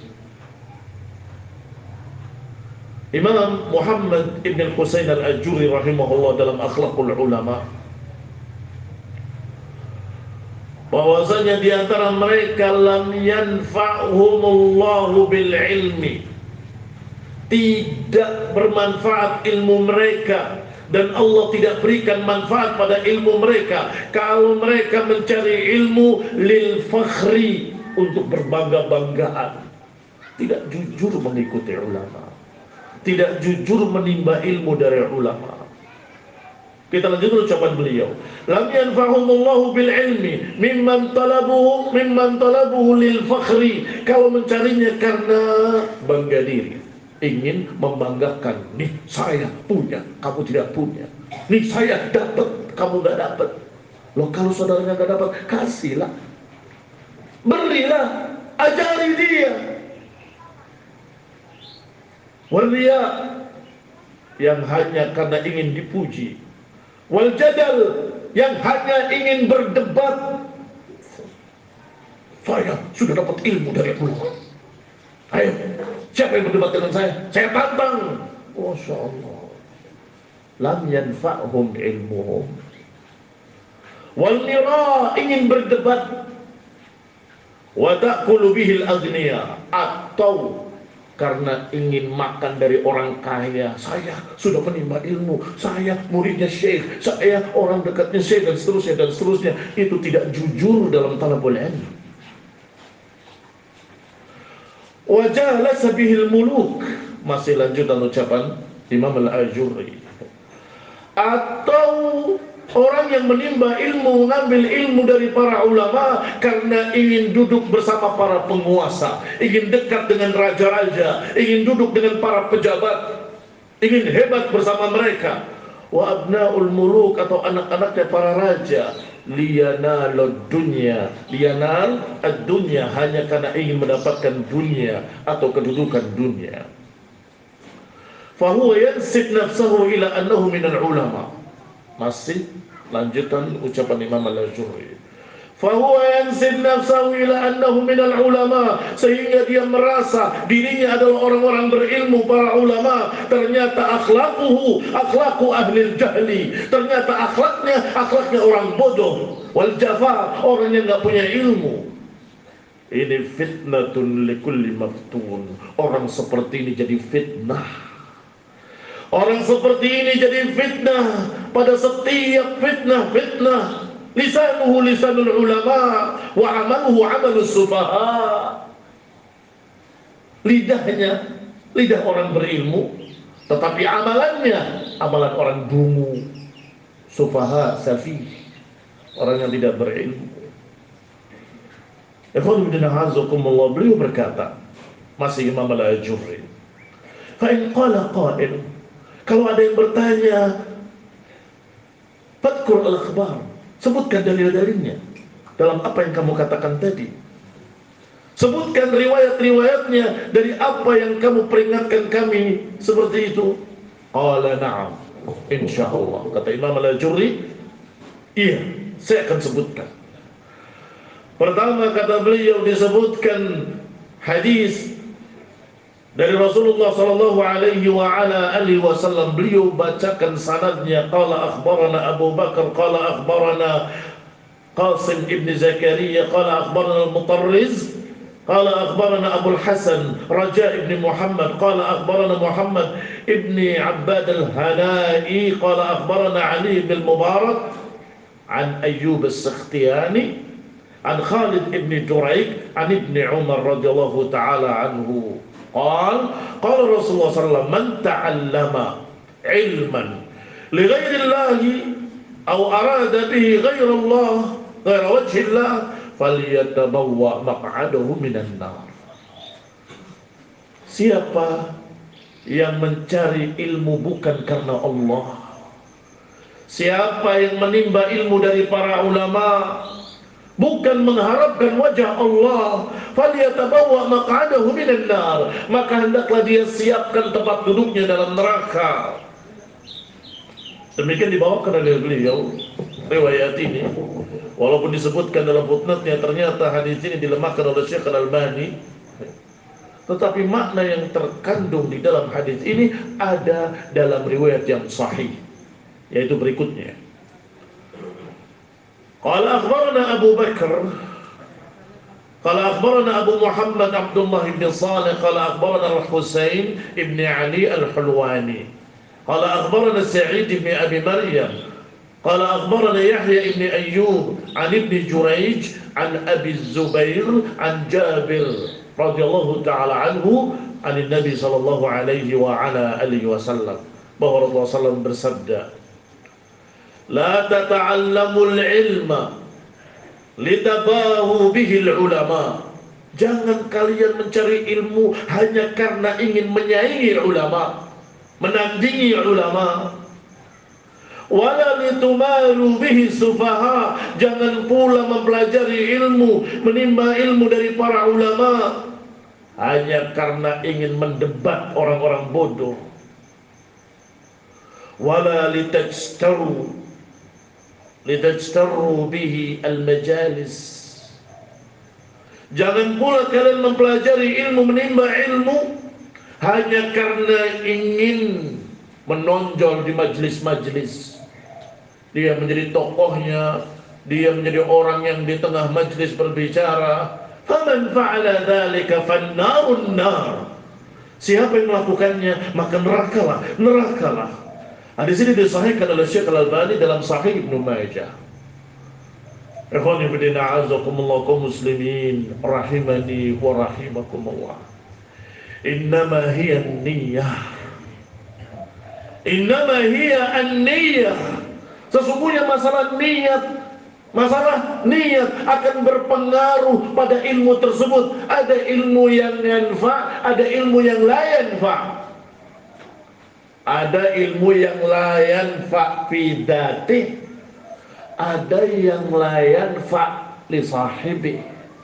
Imam Muhammad ibn Husain al-Ajuri rahimahullah dalam Akhlaqul Ulama, bahwasanya di antara mereka lam yanfa'humullahu bil ilmi, tidak bermanfaat ilmu mereka, dan Allah tidak berikan manfaat pada ilmu mereka kalau mereka mencari ilmu lil fakhri, untuk berbangga-banggaan, tidak jujur mengikuti ulama, tidak jujur menimba ilmu dari ulama. Kita lanjutkan ucapan beliau, lam yanfa'humullahu bil ilmi mimman talabuhu mimman talabuhu lil fakhri, kalau mencarinya karena bangga diri, ingin membanggakan, nih saya punya, kamu tidak punya, nih saya dapat, kamu gak dapat. Loh, kalau saudaranya gak dapat, kasihlah, berilah, ajari dia. Waria, yang hanya karena ingin dipuji, wal jadal, yang hanya ingin berdebat. Saya sudah dapat ilmu dari Allah, ayo, siapa yang berdebat dengan saya? Saya tantang. Masya Allah. Lam yanfa'hum ilmuhum. Wal mira, ingin berdebat. Wa ta'kulu bihil aghniya, atau karena ingin makan dari orang kaya. Saya sudah menimba ilmu, saya muridnya syekh, saya orang dekatnya syekh, dan seterusnya dan seterusnya. Itu tidak jujur dalam talabul ilmu. Wa jalasa bihil muluk, masih lanjutan ucapan Imam Al-Ajurri, atau orang yang menimba ilmu, mengambil ilmu dari para ulama karena ingin duduk bersama para penguasa, ingin dekat dengan raja-raja, ingin duduk dengan para pejabat, ingin hebat bersama mereka. Wa abnaul muluk, atau anak-anaknya para raja, liyanal dunya, liyanal ad-dunya, hanya karena ingin mendapatkan dunia atau kedudukan dunia. Fahuwa yansib nafsahu ila annahu minal ulama. Masih lanjutan ucapan Imam Al-Ajurri, fahuwa yansib nafsahu ila annahu minal ulama, sehingga dia merasa dirinya adalah orang-orang berilmu, para ulama. Ternyata akhlaquhu akhlaqu ahlil jahli, ternyata akhlaknya akhlaknya orang bodoh, wal jafa, orang yang enggak punya ilmu. Ini fitnatun likulli maftun, orang seperti ini jadi fitnah. Orang seperti ini jadi fitnah pada setiap fitnah-fitnah. Lisanuhu lisanul ulama, wa amaluhu amalus sufaha. Lidahnya lidah orang berilmu, tetapi amalannya amalan orang dungu, sufaha, safi, orang yang tidak berilmu. Ikhwan bin Azakumullah, beliau berkata, masih Imam Al-Ajurri, fa in qala qa'il, kalau ada yang bertanya, fadkur al-akhbar, sebutkan dalil-dalilnya dalam apa yang kamu katakan tadi. Sebutkan riwayat-riwayatnya dari apa yang kamu peringatkan kami seperti itu. Qala na'am, insyaallah, kata Imam Al-Ajurri, iya, saya akan sebutkan. Pertama, kata beliau, disebutkan hadis dari Rasulullah sallallahu alaihi wa ala alihi wasallam. Beliau bacakan sanadnya. Qala akhbarana Abu Bakar, qala akhbarana Qasim ibn Zakaria, qala akhbarana Al-Mutarriz, qala akhbarana Abu Al-Hasan Raja ibn Muhammad, qala akhbarana Muhammad ibn Abbad Al-Hanai, qala akhbarana Ali bin Mubarak an Ayyub As-Sakhtiyani an Khalid ibn Jurayk an ibn Umar radhiyallahu ta'ala anhu qala qala Rasulullah sallallahu alaihi wasallam, man ta'allama ilman li ghairi Allahi aw arada bihi ghairi Allah ghairi wajhi Allah falyatabawwa maq'adahu minan nar. Siapa yang mencari ilmu bukan karena Allah, siapa yang menimba ilmu dari para ulama bukan mengharapkan wajah Allah, falyatabawwa maq'adahu minan nar, maka hendaklah dia siapkan tempat duduknya dalam neraka. Demikian dibawakan oleh beliau riwayat ini, walaupun disebutkan dalam footnote-nya ternyata hadis ini dilemahkan oleh Syekh Al-Albani, tetapi makna yang terkandung di dalam hadis ini ada dalam riwayat yang sahih, yaitu berikutnya. Qala akhbarana Abu Bakar, qala akhbarana Abu Muhammad Abdullah ibn Salih, qala akhbarana Al-Husain ibn Ali Al-Hulwani, qala akhbarana Sa'id ibn Abi Maryam, qala akhbarana Yahya ibn Ayyub an ibn Jurayj an Abi Zubair an Jabir radhiyallahu ta'ala anhu an Nabi sallallahu alaihi wa ala alihi wasallam, bahwa Rasulullah sallallahu alaihi wasallam bersabda, la tata'allamul ilma litabahu bihil ulama, jangan kalian mencari ilmu hanya karena ingin menyaingi ulama, menandingi ulama. Wala litumaru bihi sufaha, jangan pula mempelajari ilmu, menimba ilmu dari para ulama hanya karena ingin mendebat orang-orang bodoh. Wala litajtaru litajtaru bihi al-majalis, jangan pula kalian mempelajari ilmu, menimba ilmu hanya karena ingin menonjol di majlis-majlis. Dia menjadi tokohnya, dia menjadi orang yang di tengah majlis berbicara. Faman fa'ala dzalika fannarun nar, siapa yang melakukannya maka nerakalah, nerakalah. Hadis ini disahihkan oleh Syekh Al-Albani dalam Sahih Ibnu Majah. Ikhwani fillah, a'azzakumullah kaum muslimin rahimani wa rahimakumullah. Innama hiya an-niyyah, innama hiya an-niyyah, sesungguhnya masalah niat, masalah niat akan berpengaruh pada ilmu tersebut. Ada ilmu yang yanfa, ada ilmu yang la yanfa. Ada ilmu yang la yanfa fi dzatih, ada yang la yanfa li sahibi.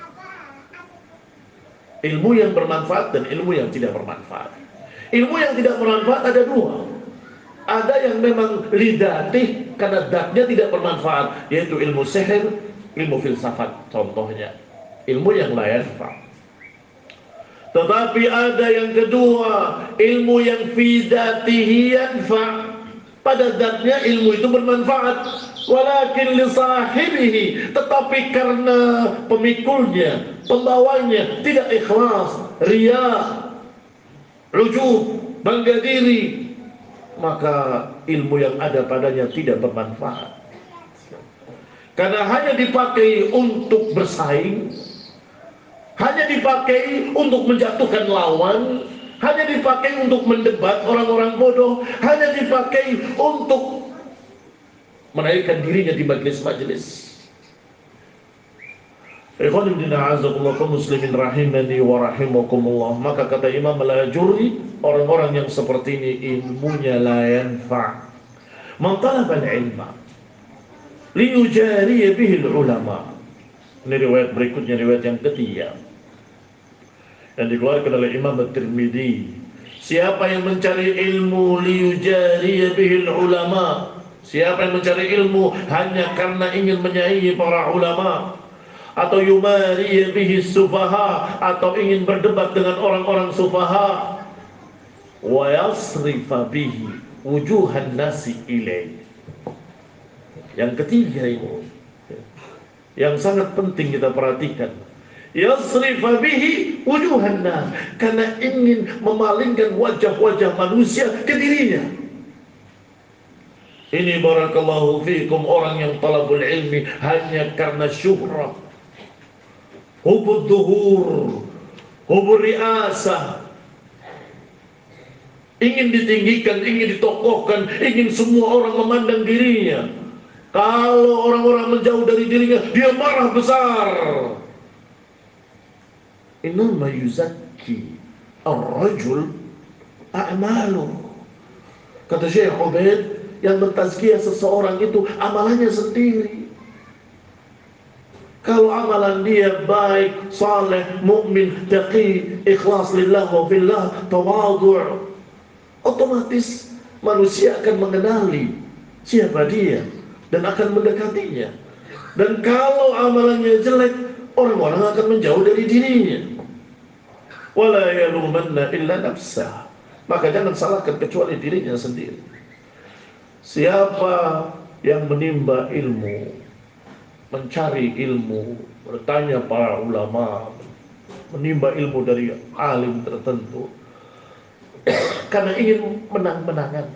Ilmu yang bermanfaat dan ilmu yang tidak bermanfaat. Ilmu yang tidak bermanfaat ada dua. Ada yang memang lidatih, karena datnya tidak bermanfaat, yaitu ilmu sihir, ilmu filsafat contohnya, ilmu yang la yanfa. Tetapi ada yang kedua, ilmu yang fi dzatihi yanfa, pada zatnya ilmu itu bermanfaat, walakin li sahibihi, tetapi karena pemikulnya, pembawanya tidak ikhlas, riya, ujub, bangga diri, maka ilmu yang ada padanya tidak bermanfaat. Karena hanya dipakai untuk bersaing, hanya dipakai untuk menjatuhkan lawan, hanya dipakai untuk mendebat orang-orang bodoh, hanya dipakai untuk menaikkan dirinya di majelis-majelis. Ikhwan ibn a'azakumullah kaum muslimin rahimani wa rahimakumullah. Maka kata Imam Al-Ajurri, orang-orang yang seperti ini ilmunya la yanfa'. Man talaba al-ilma liyujariya bihi al-ulama. Ini riwayat berikutnya, riwayat yang ketiga yang dikeluarkan oleh Imam At-Tirmidzi. Siapa yang mencari ilmu liyujariya bihi al-ulama, siapa yang mencari ilmu hanya karena ingin menyaingi para ulama, atau yumari bihi sufaha, atau ingin berdebat dengan orang-orang sufaha, wa yasrifa bihi wujuhan nasi ilaih. Yang ketiga ini yang sangat penting kita perhatikan, yasrifa bihi wujuhan nas, karena ingin memalingkan wajah-wajah manusia ke dirinya. Ini barakallahu fikum orang yang talabul ilmi hanya karena syuhrat, hubud duhur, hubur riasah, ingin ditinggikan, ingin ditokohkan, ingin semua orang memandang dirinya. Kalau orang-orang menjauh dari dirinya, dia marah besar. Innama yuzakki ar-rajul a'maluh. Kata Syekh Ubaid, yang mentazkiyah seseorang itu amalannya sendiri. Kalau amalan dia baik, saleh, mukmin, taqi, ikhlas lillah wa fillah, tawadhu', otomatis manusia akan mengenali siapa dia dan akan mendekatinya. Dan kalau amalannya jelek, orang-orang akan menjauh dari dirinya. Wala yalumanna illa nafsah. Maka jangan salahkan kecuali dirinya sendiri. Siapa yang menimba ilmu, mencari ilmu, bertanya para ulama, menimba ilmu dari alim tertentu karena ingin menang-menangan,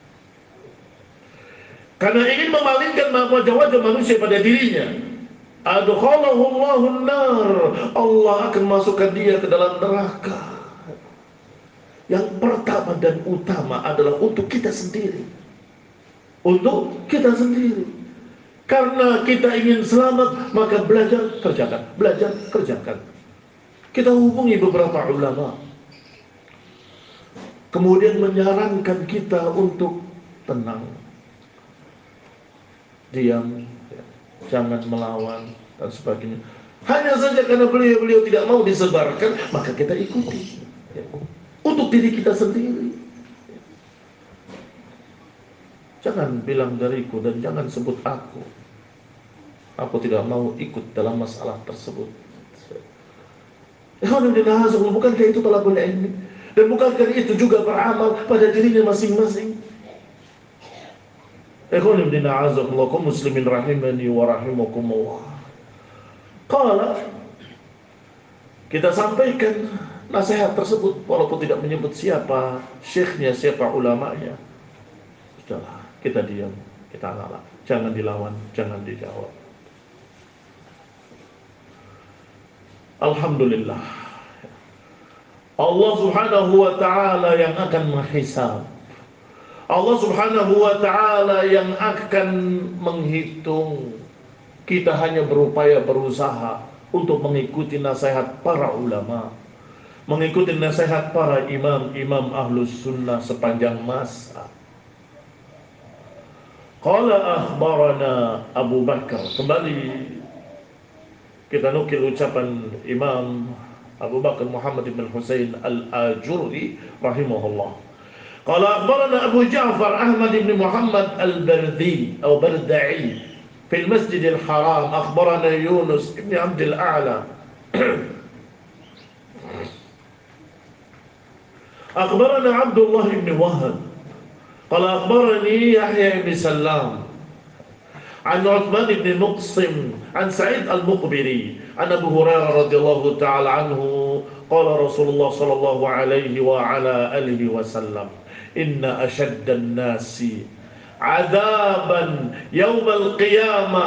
karena ingin memalingkan wajah-wajah manusia pada dirinya, adkhalahu Allahun nar, Allah akan masukkan dia ke dalam neraka. Yang pertama dan utama adalah untuk kita sendiri. Untuk kita sendiri. Karena kita ingin selamat, maka belajar, kerjakan. Belajar, kerjakan. Kita hubungi beberapa ulama, kemudian menyarankan kita untuk tenang, diam, jangan melawan, dan sebagainya. Hanya saja karena beliau-beliau tidak mau disebarkan, maka kita ikuti. Untuk diri kita sendiri. Jangan bilang dariku dan jangan sebut aku. Aku tidak mau ikut dalam masalah tersebut. Bukankah itu talabul ilmi? Dan bukankah itu juga beramal pada dirinya masing-masing? Ikhwan ibn a'azakumullah kaum muslimin rahimani wa rahimakumullah. Qala, kita sampaikan nasihat tersebut walaupun tidak menyebut siapa syekhnya, siapa ulamanya. Sudahlah, kita diam, kita ngalah. Jangan dilawan, jangan dijawab. Alhamdulillah, Allah subhanahu wa ta'ala yang akan menghisab. Allah subhanahu wa ta'ala yang akan menghitung. Kita hanya berupaya berusaha untuk mengikuti nasihat para ulama, mengikuti nasihat para imam-imam ahlus sunnah sepanjang masa. Qala akhbarana Abu Bakar. Kembali kita nukil ucapan Imam Abu Bakar Muhammad ibn Husain Al-Ajurri rahimahullah. Qala akhbarana Abu Ja'far Ahmad ibn Muhammad Al-Bardi atau Barda'i fi al-Masjid al-Haram. Akhbarana Yunus ibn Abd al-A'la. أخبرنا عبد الله بن وهب قال أخبرني يحيى بن سلام عن عثمان بن مقسم عن سعيد المقبري عن أبي هريرة رضي الله تعالى عنه قال رسول الله صلى الله عليه وعلى آله وسلم إن أشد الناس عذابا يوم القيامة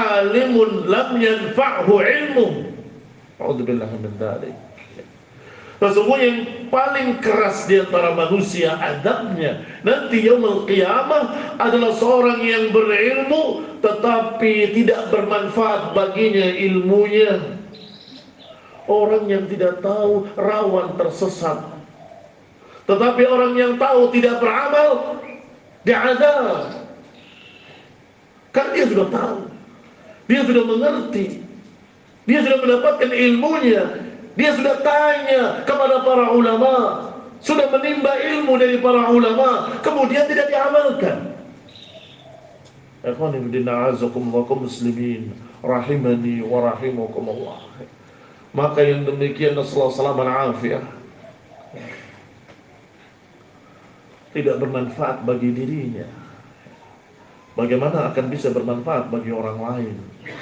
عالم لم ينفعه علمه. أعوذ بالله من ذلك. Sesungguhnya yang paling keras di antara manusia adabnya nanti yaumul qiyamah adalah seorang yang berilmu tetapi tidak bermanfaat baginya ilmunya. Orang yang tidak tahu rawan tersesat. Tetapi orang yang tahu tidak beramal diazab. Karena dia sudah tahu, dia sudah mengerti, dia sudah mendapatkan ilmunya. Dia sudah tanya kepada para ulama, sudah menimba ilmu dari para ulama, kemudian tidak diamalkan. Ikhwani fillah, a'azzakumullah muslimin rahimani wa rahimakumullah. Maka yang demikian nasallahu salaman afiyah tidak bermanfaat bagi dirinya. Bagaimana akan bisa bermanfaat bagi orang lain?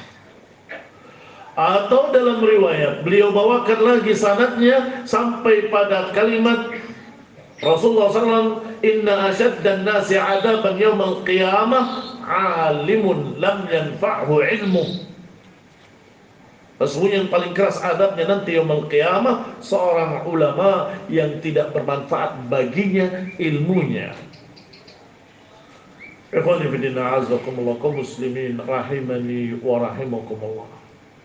Atau dalam riwayat beliau bawakan lagi sanadnya sampai pada kalimat Rasulullah shallallahu alaihi wasallam, inna asyaddan nasi adaban yawmal qiyamah alimun lam yanfa'hu ilmu. Sesungguhnya yang paling keras adabnya nanti yawmal qiyamah seorang ulama yang tidak bermanfaat baginya ilmunya. Ikhwani fillah, a'azzakumullah kaum muslimin rahimani wa rahimakumullah.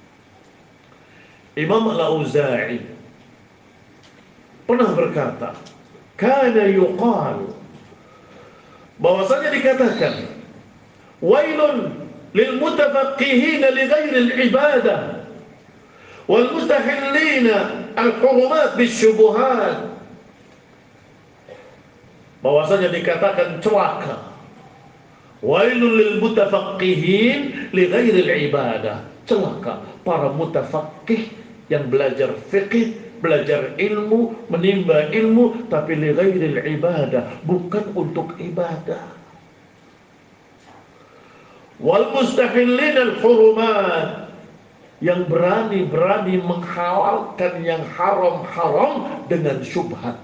Imam Al-Auza'i pernah berkata, kana yuqal, bahwasanya dikatakan, wailun lil mutafaqqihin li ghairi al-ibadah wal mustahillina al-hurumat bisyubuhat. Bahwasanya dikatakan celaka, wailun lil mutafaqqihin li ghairi al-ibadah, celaka para mutafaqqih yang belajar fikih, belajar ilmu, menimba ilmu, tapi li ghairil ibadah, bukan untuk ibadah. Wal mustahillin al hurumat, yang berani-berani menghalalkan yang haram-haram dengan syubhat.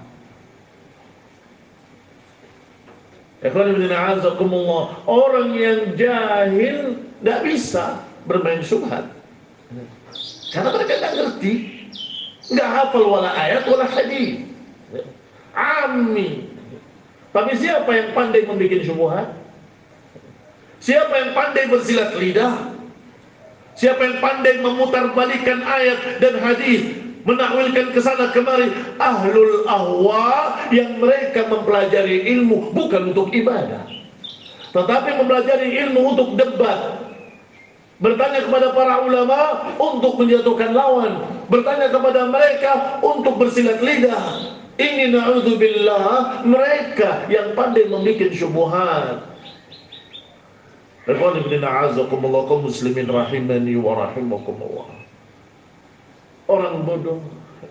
Ikhwan fillah, a'azzakumullah, orang yang jahil tidak bisa bermain syubhat. Karena mereka tidak ngerti, nggak hafal wala ayat wala hadis, ammi. Tapi siapa yang pandai membuat syubhat? Siapa yang pandai bersilat lidah? Siapa yang pandai memutarbalikkan ayat dan hadis, menakwilkan ke sana kemari? Ahlul ahwa, yang mereka mempelajari ilmu bukan untuk ibadah, tetapi mempelajari ilmu untuk debat, bertanya kepada para ulama untuk menjatuhkan lawan, bertanya kepada mereka untuk bersilat lidah. Ini na'udzubillah, mereka yang pandai membuat syubhat. Ikhwan fillah, a'azzakumullah kaum muslimin rahimani wa rahimakumullah. Orang bodoh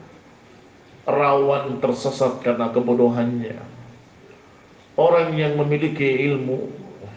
rawan tersesat karena kebodohannya. Orang yang memiliki ilmu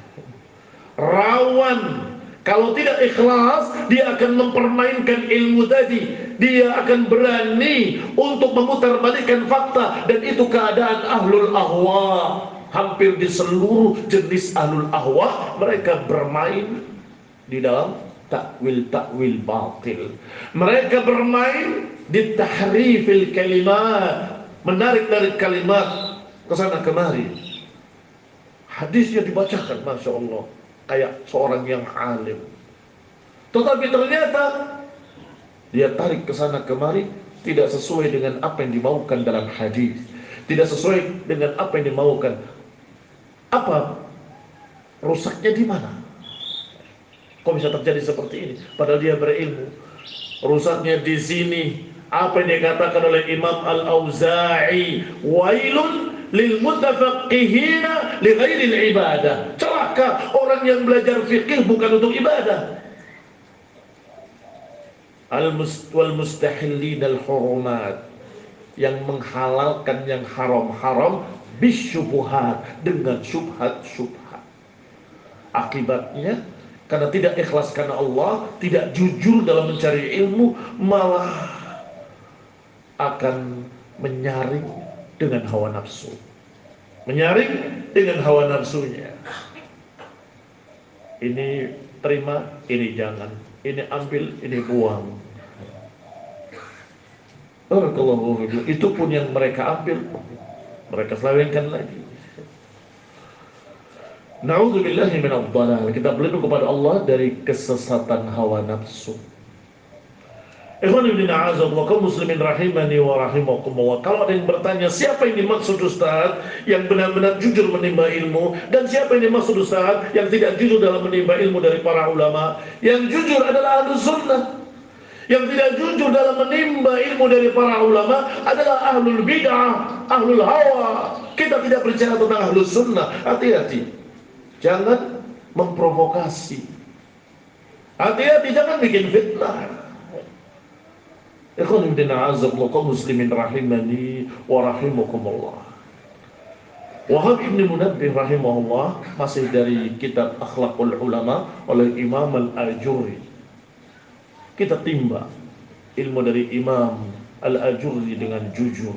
rawan, kalau tidak ikhlas, dia akan mempermainkan ilmu tadi. Dia akan berani untuk memutarbalikkan fakta. Dan itu keadaan ahlul ahwa. Hampir di seluruh jenis ahlul ahwa, mereka bermain di dalam takwil-takwil batil. Mereka bermain di tahrifil kalimat, menarik dari kalimat kesana kemari. Hadisnya dibacakan, Masya Allah, kayak seorang yang alim, tetapi ternyata dia tarik ke sana kemari tidak sesuai dengan apa yang dimaukan dalam hadis, tidak sesuai dengan apa yang dimaukan. Apa rusaknya di mana? Kok bisa terjadi seperti ini? Padahal dia berilmu. Rusaknya di sini. Apa yang dikatakan oleh Imam Al-Auza'i, wailun lil mutafaqqihina li ghairil ibadah. Celaka orang yang belajar fikih bukan untuk ibadah. Al-wal mustahillin al-hurumat, yang menghalalkan yang haram-haram bisyubuhat, dengan syubhat-syubhat. Akibatnya karena tidak ikhlas karena Allah, tidak jujur dalam mencari ilmu, malah akan menyaring dengan hawa nafsu. Menyaring dengan hawa nafsunya. Ini terima, ini jangan. Ini ambil, ini buang. Barakallahu fikum. Itu pun yang mereka ambil, mereka selewengkan lagi. Na'udzubillahi minadh dhalal. Kita berlindung kepada Allah dari kesesatan hawa nafsu. Ikhwan ibn a'azakumullah, kaum muslimin rahimani wa rahimakumullah. Kalau ada yang bertanya, siapa yang dimaksud Ustaz yang benar-benar jujur menimba ilmu, dan siapa yang dimaksud Ustaz yang tidak jujur dalam menimba ilmu dari para ulama? Yang jujur adalah ahlus sunnah. Yang tidak jujur dalam menimba ilmu dari para ulama adalah ahlul bid'ah, ahlul hawa. Kita tidak bicara tentang ahlus sunnah. Hati-hati, jangan memprovokasi. Hati-hati, jangan bikin fitnah. Ikhwan ibn a'azakumullah, kaum muslimin rahimani wa rahimakumullah. Wahab ibn Munabbih rahimahullah, masih dari kitab Akhlaqul Ulama oleh Imam Al-Ajurri. Kita timba ilmu dari Imam Al-Ajurri dengan jujur.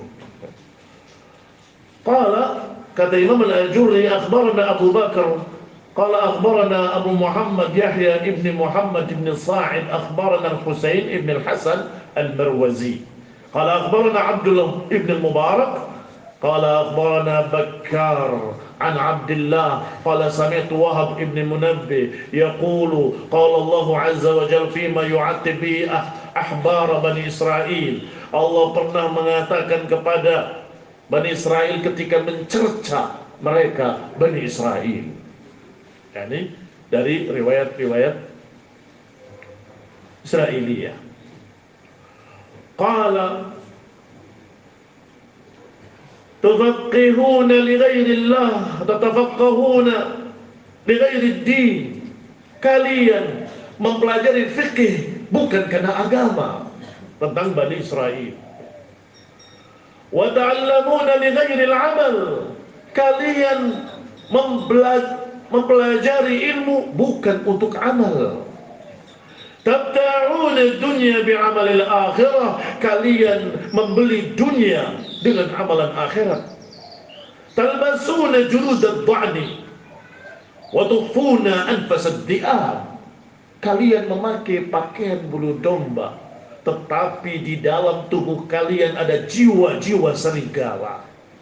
Qala, kata Imam Al-Ajurri, akhbarana Abu Bakar qala akhbarana Abu Muhammad Yahya ibn Muhammad ibn Sa'id akhbarana Al-Husain ibn Al-Hasan Al-Marwazi qala akhbarana Abdullah ibn Al-Mubarak qala akhbarana Bakkar an Abdullah qala sami'tu Wahab ibn Munabbih yaqulu qala Allah azza wa jalla fima yu'attib bi ahbar Bani Israel. Allah pernah mengatakan kepada Bani Israel ketika mencerca mereka Bani Israel. Yani dari riwayat-riwayat Israiliyah. Qala tufaqqihuna li ghairillah, tatafaqqahuna li ghairid-din. Kalian mempelajari fikih bukan karena agama, tentang Bani Israel. Wa ta'allamuna li ghairil amal. Kalian mempelajari ilmu bukan untuk amal. Tabta'una dunya bi'amalil akhirah. Kalian membeli dunia dengan amalan akhirat. Talbasuna juludad dha'ni wa tukhfuna anfasad di'ab. Kalian memakai pakaian bulu domba, tetapi di dalam tubuh kalian ada jiwa-jiwa serigala.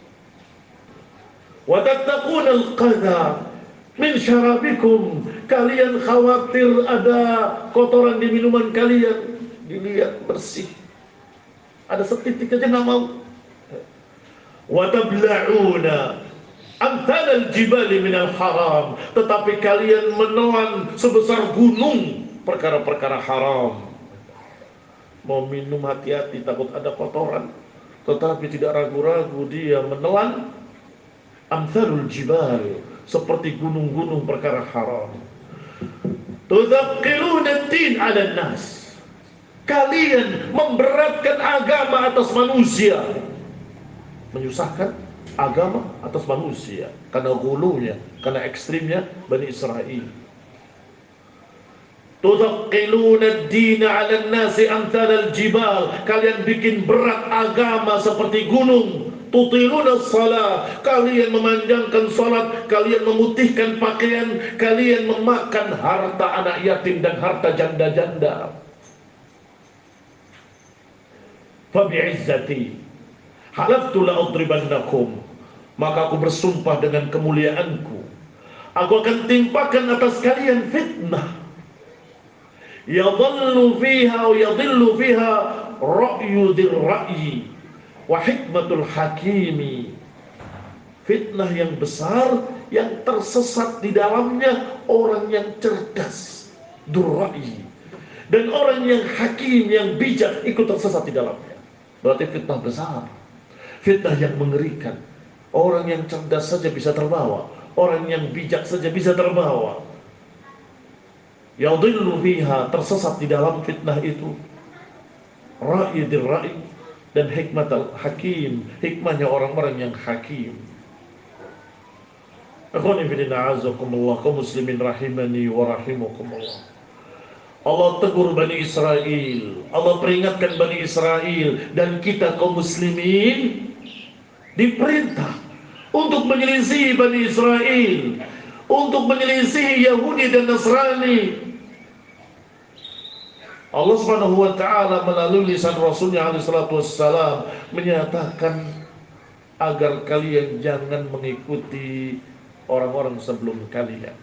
Wa tattaquna al-qadha min syarabikum. Kalian khawatir ada kotoran di minuman kalian, dilihat bersih, ada setitik aja nggak mau. Wa tabla'una amthal al-jibali min al-haram. Tetapi kalian menelan sebesar gunung perkara-perkara haram. Mau minum hati-hati, takut ada kotoran, tetapi tidak ragu-ragu dia menelan amthalul jibal, seperti gunung-gunung perkara haram. Tudzaqqiruna ad-din 'ala an-nas. Kalian memberatkan agama atas manusia, menyusahkan agama atas manusia karena gulunya, karena ekstrimnya Bani Israel. Tudzaqqiluna ad-din 'ala an-nas amthal al-jibal. Kalian bikin berat agama seperti gunung. Tutiluna shalah, kalian memanjangkan salat, kalian memutihkan pakaian, kalian memakan harta anak yatim dan harta janda-janda. Fa bi'izzati halaftu la udribannakum, maka aku bersumpah dengan kemuliaanku, aku akan timpakan atas kalian fitnah. Yadhallu fiha wa yadhillu fiha ra'yu dzir ra'yi wa hikmatul hakimi. Fitnah yang besar yang tersesat di dalamnya orang yang cerdas, durra'i, dan orang yang hakim, yang bijak ikut tersesat di dalamnya. Berarti fitnah besar, fitnah yang mengerikan. Orang yang cerdas saja bisa terbawa, orang yang bijak saja bisa terbawa. Yadhillu fiha, tersesat di dalam fitnah itu, ra'yi dzir ra'yi, dan hikmat al-hakim, hikmahnya orang-orang yang hakim. Akhwani fillah, a'azakumullah, kaum muslimin rahimani wa rahimakumullah. Allah tegur Bani Israel, Allah peringatkan Bani Israel, dan kita kaum muslimin diperintah untuk menyelisihi Bani Israel, untuk menyelisihi Yahudi dan Nasrani. Allah Subhanahu wa taala melalui lisan Rasulnya alaihi salatu wassalam menyatakan agar kalian jangan mengikuti orang-orang sebelum kalian.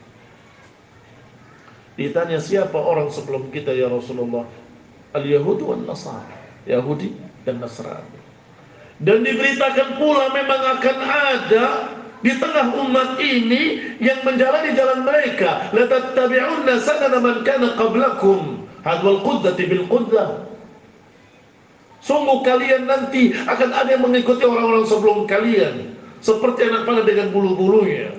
Ditanya siapa orang sebelum kita ya Rasulullah? Al-Yahudi wan Nasara, Yahudi dan Nasrani. Dan diberitakan pula memang akan ada di tengah umat ini yang menjalani jalan mereka. La tattabi'unna sanana man kana qablakum hadwal quddati bil quddah. Sungguh kalian nanti akan ada yang mengikuti orang-orang sebelum kalian seperti anak panah dengan bulu-bulunya.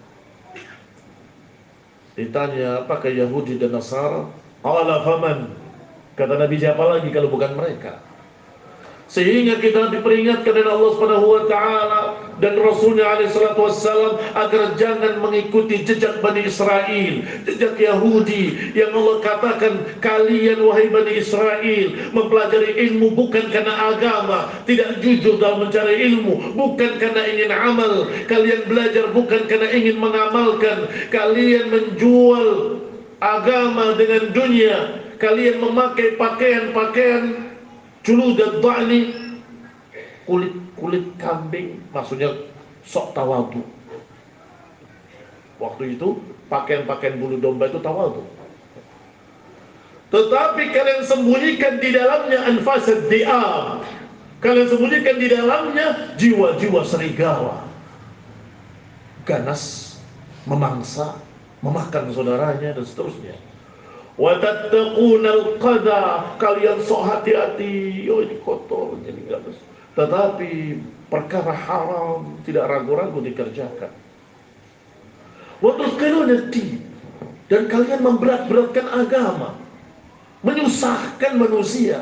Ditanya apakah Yahudi dan Nasara? Qala faman? Kata Nabi, siapa lagi kalau bukan mereka? Sehingga kita diperingatkan oleh Allah Subhanahu wa taala dan Rasulnya alaihi salatu wassalam agar jangan mengikuti jejak Bani Israel, jejak Yahudi yang Allah katakan, kalian wahai Bani Israel mempelajari ilmu bukan karena agama, tidak jujur dalam mencari ilmu bukan karena ingin amal, kalian belajar bukan karena ingin mengamalkan, kalian menjual agama dengan dunia, kalian memakai pakaian-pakaian julud dha'ni, kulit-kulit kambing, maksudnya sok tawadu. Waktu itu pakaian-pakaian bulu domba itu tawadu. Tetapi kalian sembunyikan di dalamnya anfasad di'am, kalian sembunyikan di dalamnya jiwa-jiwa serigala, ganas, memangsa, memakan saudaranya dan seterusnya. Wa tattaqunal qadha, kalian sok hati-hati, oh ini kotor, ini enggak bersih. Tetapi perkara haram tidak ragu-ragu dikerjakan. Wa tusqiluna din, dan kalian memberat-beratkan agama, menyusahkan manusia.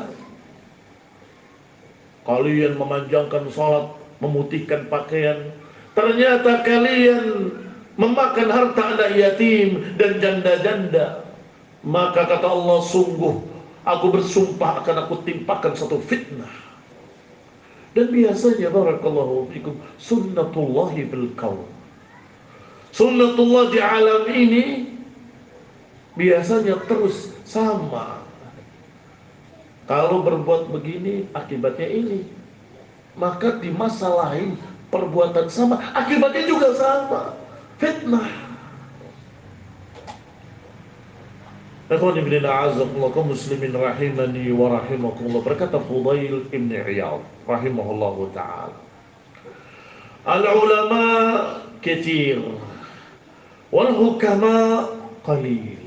Kalian memanjangkan salat, memutihkan pakaian, ternyata kalian memakan harta anak yatim dan janda-janda. Maka kata Allah, sungguh aku bersumpah akan aku timpakan satu fitnah. Dan biasanya barakallahu fikum sunnatullahi bil kaun, sunnatullah di alam ini biasanya terus sama. Kalau berbuat begini akibatnya ini, maka di masa lain perbuatan sama akibatnya juga sama, fitnah. Ikhwan ibn a'azakumullah kaum muslimin rahimani wa rahimakumullah, berkata Fudail ibn Iyad rahimahullahu ta'ala, al-ulama kathir wal hukama qalil.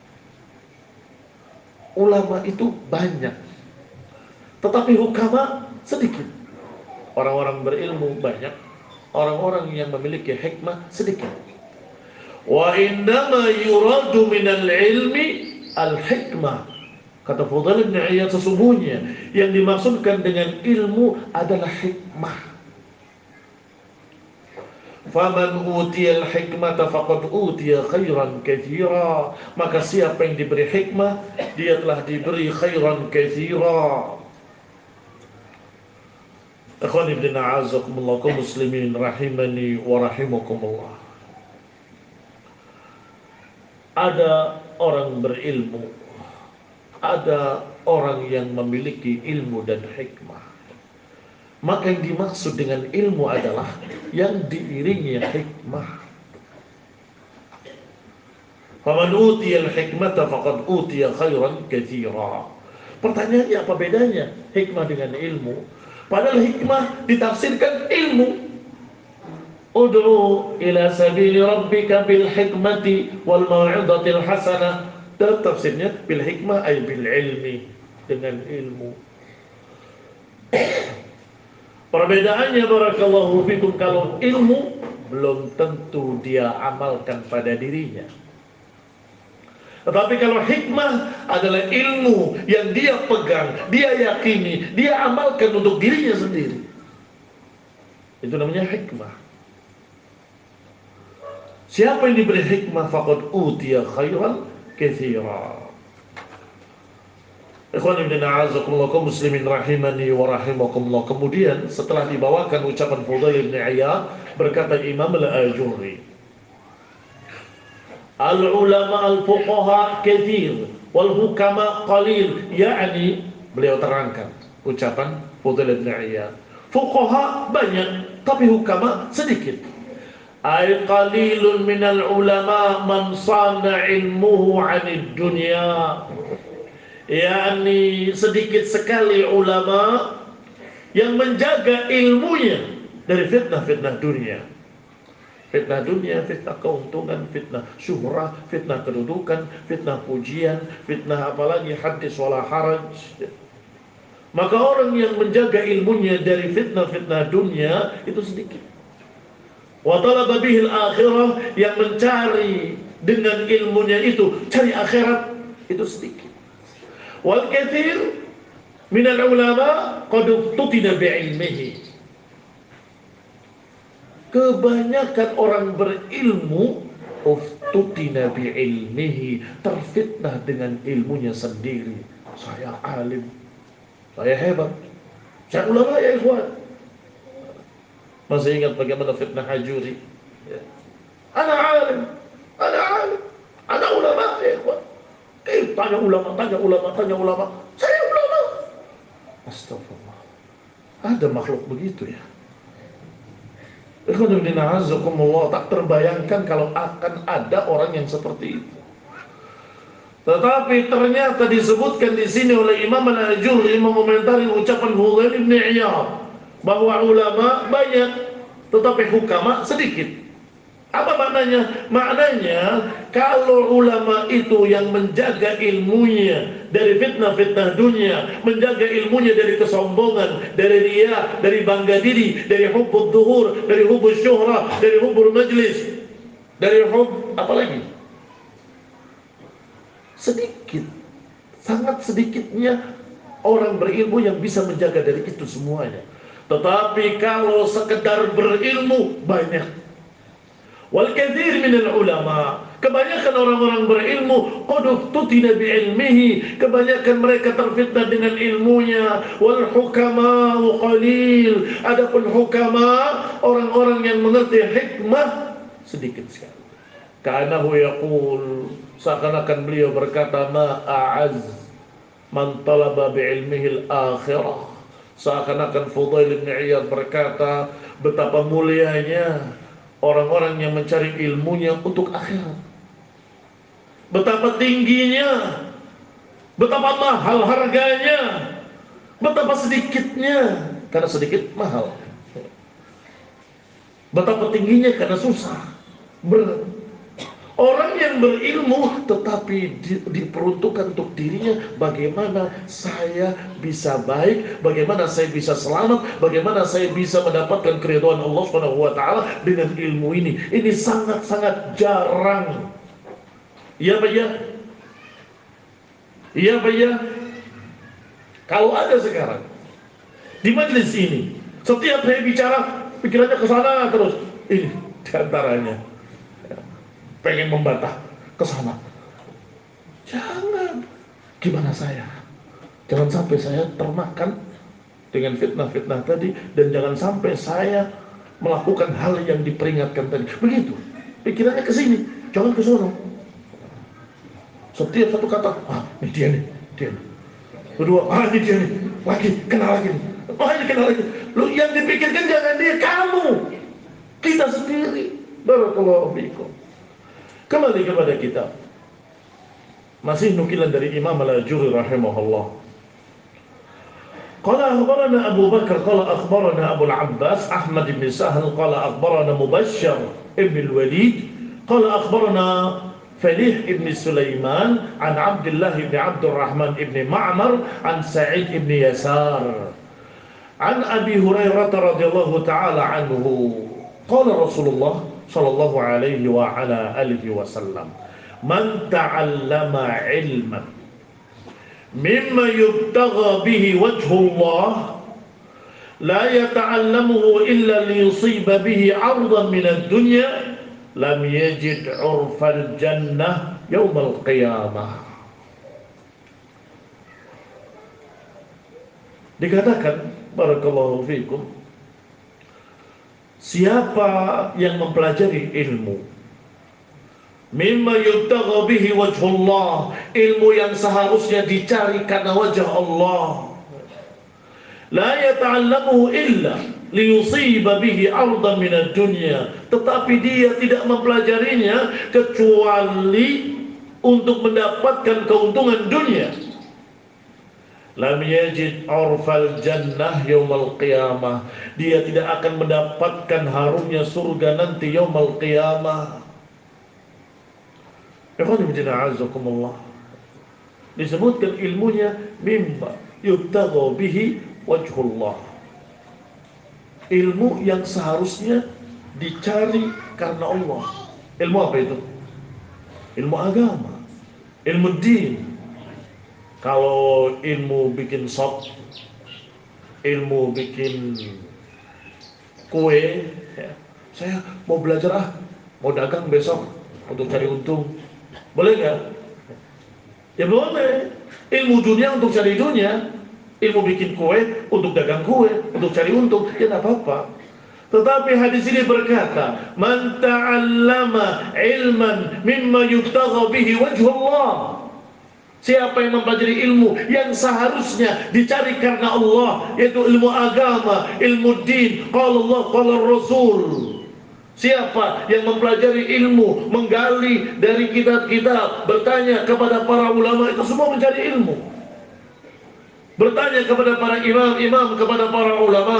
Ulama itu banyak, tetapi hukama sedikit. Orang-orang berilmu banyak, orang-orang yang memiliki hikmah sedikit. Wa innama yuradu minal ilmi al-hikmah. Kata Fudail bin Iyad, sesungguhnya yang dimaksudkan dengan ilmu adalah hikmah. Faman utiyal hikmata faqad utiya khairan katsira. Maka siapa yang diberi hikmah, dia telah diberi khairan katsira. Ikhwan ibn a'azakumullah kaum muslimin rahimani wa rahimakumullah. Ada orang berilmu, ada orang yang memiliki ilmu dan hikmah. Maka yang dimaksud dengan ilmu adalah yang diiringi hikmah. Faman utiyal hikmata faqad utiya khairan katsira. Pertanyaannya, apa bedanya hikmah dengan ilmu? Padahal hikmah ditafsirkan ilmu. Ud'u ila sabili rabbika bil hikmati wal mau'izatil hasanah. Dan tafsirnya bil hikmah ay bil ilmi, dengan ilmu. Perbedaannya barakallahu fikum, kalau ilmu belum tentu dia amalkan pada dirinya. Tetapi kalau hikmah adalah ilmu yang dia pegang, dia yakini, dia amalkan untuk dirinya sendiri. Itu namanya hikmah. Siapa yang diberi hikmah faqad utiya khairan katsira. Ikhwan ibn a'azakumullah kaum muslimin rahimani wa rahimakumullah. Kemudian setelah dibawakan ucapan Fudail ibn Iyad, berkata Imam al-Ajurri, al-ulama al-fuqaha katsir wal hukama qalil, yakni beliau terangkan ucapan Fudail bin Iyad, fuqaha banyak tapi hukama sedikit. Ay qalilun minal ulama man sana ilmuhu 'anid dunya, yakni sedikit sekali ulama yang menjaga ilmunya dari fitnah-fitnah dunia. Fitnah dunia, fitnah keuntungan, fitnah syuhrah, fitnah kedudukan, fitnah pujian, fitnah apalagi hadis wala haraj. Maka orang yang menjaga ilmunya dari fitnah-fitnah dunia itu sedikit. Wa talaba bihil akhirah, yang mencari dengan ilmunya itu cari akhirat itu sedikit. Wal katsir minal ulama qad tutina bi'ilmihi, kebanyakan orang berilmu uftutina bi'ilmihi, terfitnah dengan ilmunya sendiri. Saya alim, saya hebat, saya ulama ya ikhwan. Masih ingat bagaimana fitnah Hajuri? Ya. Ana alim, ana alim, ana ulama ya ikhwan. Eh, tanya ulama, tanya ulama, tanya ulama. Saya ulama. Astagfirullah. Ada makhluk begitu ya. Tak terbayangkan kalau akan ada orang yang seperti itu. Tetapi ternyata disebutkan di sini oleh Imam Al-Ajurri mengomentari ucapan Fudail bin Iyad bahwa ulama banyak tetapi hukama sedikit. Apa maknanya? Maknanya kalau ulama itu yang menjaga ilmunya dari fitnah-fitnah dunia, menjaga ilmunya dari kesombongan, dari riya, dari bangga diri, dari hubbud duhur, dari hubbud syuhrah, dari hubbul majlis, dari hub apalagi? Sedikit, sangat sedikitnya orang berilmu yang bisa menjaga dari itu semuanya. Tetapi kalau sekedar berilmu banyak. Wal katsir minal ulama, kebanyakan orang-orang berilmu qad tutina bi'ilmihi, kebanyakan mereka terfitnah dengan ilmunya. Wal hukama qalil, adapun hukama, orang-orang yang mengerti hikmah sedikit sekali. Ka'annahu yaqul, seakan-akan beliau berkata, ma a'az man talaba bi'ilmihi al-akhirah. Seakan-akan Fudail bin Iyad berkata, betapa mulianya orang-orang yang mencari ilmunya untuk akhirat, betapa tingginya, betapa mahal harganya, betapa sedikitnya karena sedikit mahal, betapa tingginya karena susah, berat. Orang yang berilmu tetapi di, diperuntukkan untuk dirinya, bagaimana saya bisa baik, bagaimana saya bisa selamat, bagaimana saya bisa mendapatkan keridhaan Allah Subhanahu wa taala dengan ilmu ini. Ini sangat-sangat jarang. Iya Pak ya? Iya Pak ya? Kalau ada sekarang di majelis ini, setiap saya bicara pikirannya ke sana terus. Ini diantaranya pengen membantah ke sana. Jangan. Gimana saya? Jangan sampai saya termakan dengan fitnah-fitnah tadi, dan jangan sampai saya melakukan hal yang diperingatkan tadi. Begitu. Pikirannya ke sini, jangan ke sana. Setiap satu kata, ah, ini dia nih, dia nih. Kedua, ah, ini dia nih. Lagi, kenal lagi nih. Oh, ini kenal lagi. Lu yang dipikirkan jangan dia, kamu. Kita sendiri. Barakallahu fiikum. Kembali kepada kita, masih nukilan dari Imam Al-Ajurri rahimahullah. Qala akhbarana Abu Bakar qala akhbarana Abu Al-Abbas Ahmad bin Sahal qala akhbarana Mubashshir ibn Al-Walid qala akhbarana Falih ibn Sulaiman an Abdullah ibn Abdurrahman ibn Ma'mar an Sa'id ibn Yasar an Abi Hurairah radhiyallahu ta'ala anhu qala Rasulullah sallallahu alaihi wa ala alihi wasallam, man ta'allama ilman mimma yubtagha bihi wajhullah la yata'allamuhu illa liyusiba bihi 'ardan min ad-dunya lam yajid 'urfal jannah yaumal qiyamah. Dikatakan, barakallahu fikum, siapa yang mempelajari ilmu mimma yubtagha bihi wajhullah, ilmu yang seharusnya dicari karena wajah Allah. La yata'allamuhu illa liyusiba bihi ardan minad dunya, tetapi dia tidak mempelajarinya kecuali untuk mendapatkan keuntungan dunia. Lam yajid urfal jannah yaumal qiyamah, dia tidak akan mendapatkan harumnya surga nanti yaumal qiyamah. Disebutkan ilmunya mimma yubtagha bihi wajhullah, ilmu yang seharusnya dicari karena Allah. Ilmu apa itu? Ilmu agama, ilmu din. Kalau ilmu bikin sop, ilmu bikin kue, ya, saya mau belajar ah, mau dagang besok untuk cari untung, boleh nggak? Ya boleh. Ilmu dunia untuk cari dunia, ilmu bikin kue untuk dagang kue, untuk cari untung, ya nggak apa-apa. Tetapi hadis ini berkata, man ta'allama ilman mimma yubtagha bihi wajhullah, siapa yang mempelajari ilmu yang seharusnya dicari karena Allah, yaitu ilmu agama, ilmu din, qala Allah, qala Rasul. Siapa yang mempelajari ilmu, menggali dari kitab-kitab, bertanya kepada para ulama, itu semua mencari ilmu. Bertanya kepada para imam-imam, kepada para ulama,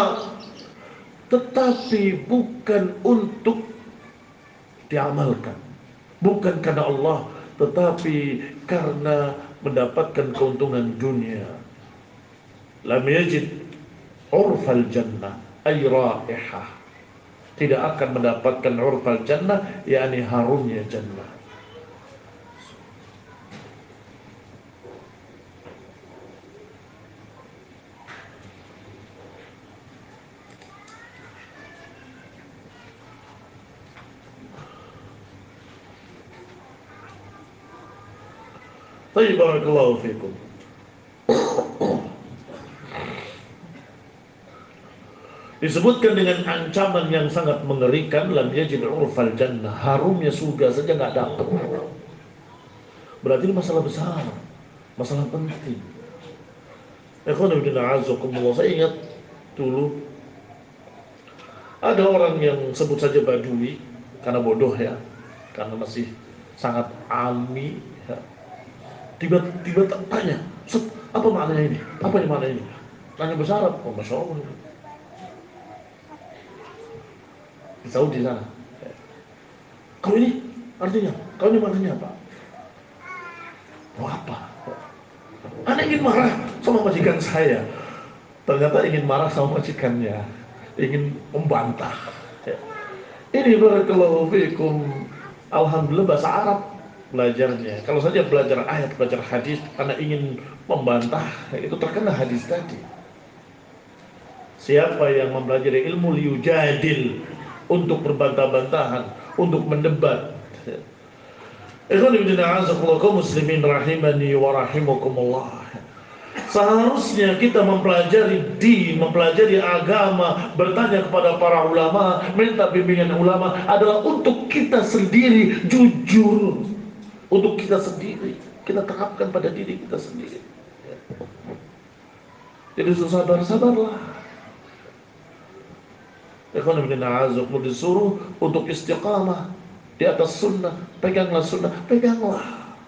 tetapi bukan untuk diamalkan, bukan karena Allah, tetapi karena mendapatkan keuntungan dunia. Lam yajid urfal jannah ay raihah, tidak akan mendapatkan urfal jannah, yakni harumnya jannah. Baik, barakallahu fikum. Disebutkan dengan ancaman yang sangat mengerikan, lam yajid urfal jannah, harumnya surga saja nggak dapat. Berarti ini masalah besar, masalah penting. Ikhwan fillah azakumullah, saya ingat dulu ada orang yang sebut saja badui karena bodoh ya, karena masih sangat almi ya. Tiba-tiba tanya, Ustaz, apa maknanya ini? Apa yang maknanya ini? Tanya bahasa Arab. Oh, Masya Allah. Di Saudi sana. Kalau ini artinya, kalau ini maknanya apa? Oh, apa? Anda ingin marah sama majikan saya. Ternyata ingin marah sama majikannya, ingin membantah. Ini barakallahu fikum. Alhamdulillah bahasa Arab belajarnya. Kalau saja belajar ayat, belajar hadis, karena ingin membantah, itu terkena hadis tadi. Siapa yang mempelajari ilmu liyujadil, untuk berbantah-bantahan, untuk mendebat. Ikhwan fillah azakumullah, kaum muslimin rahimani wa rahimakumullah. Seharusnya kita mempelajari din, mempelajari agama, bertanya kepada para ulama, minta bimbingan ulama adalah untuk kita sendiri, jujur. Untuk kita sendiri, kita terapkan pada diri kita sendiri. Jadi sabar-sabarlah. Ikhwan fillah azakumullah, disuruh untuk istiqamah di atas sunnah, peganglah sunnah, peganglah.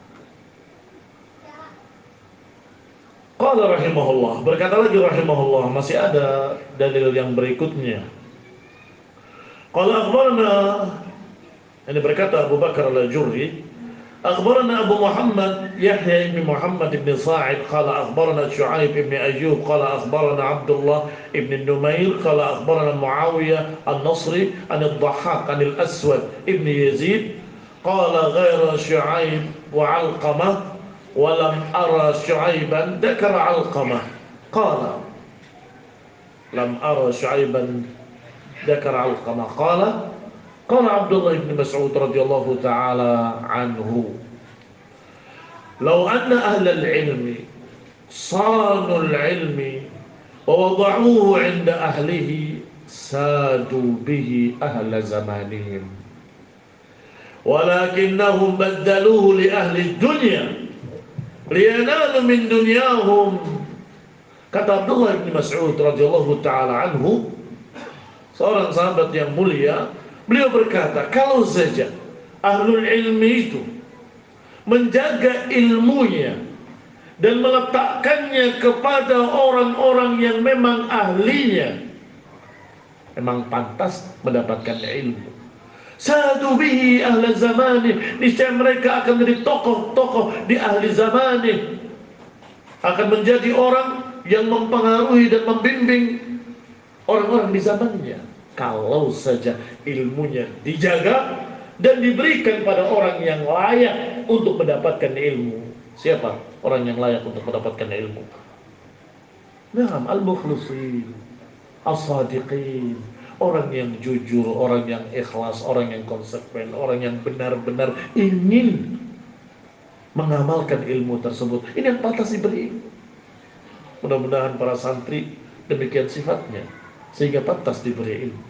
Qala rahimahullah, berkata lagi rahimahullah, masih ada dalil yang berikutnya. Qala akhbarana, ini berkata Abu Bakar al-Jurri, akhbarana Abu Muhammad Yahya ibn Muhammad ibn Sa'id, qala akhbarana Shu'aib ibn Ayyub, qala akhbarana Abdullah ibn Numair, qala akhbarana Muawiyah al-Nasri an al-Dhahhak an al-Aswad ibn Yazid, qala ghaira Shu'aib wa Alqamah ولم أرى شعيبا ذكر علقمة قال لم أرى شعيبا ذكر علقمة قال قال عبد الله بن مسعود رضي الله تعالى عنه لو أن أهل العلم صانوا العلم ووضعوه عند أهله سادوا به أهل زمانهم walakinnahum baddaluhu li ahli dunya liyanalu min dunyahum. Kata Abdullah bin Mas'ud radhiyallahu taala anhu, seorang sahabat yang mulia, beliau berkata, kalau saja ahlul ilmi itu menjaga ilmunya dan meletakkannya kepada orang-orang yang memang ahlinya, memang pantas mendapatkan ilmu. Sadu bihi ahli zamani, niscaya mereka akan menjadi tokoh-tokoh di ahli zamani, akan menjadi orang yang mempengaruhi dan membimbing orang-orang di zamannya. Kalau saja ilmunya dijaga dan diberikan pada orang yang layak untuk mendapatkan ilmu. Siapa orang yang layak untuk mendapatkan ilmu? Naam, al-mukhlisin, as-sadiqin, orang yang jujur, orang yang ikhlas, orang yang konsekuen, orang yang benar-benar ingin mengamalkan ilmu tersebut. Ini yang pantas diberi ilmu. Mudah-mudahan para santri demikian sifatnya, sehingga pantas diberi ilmu.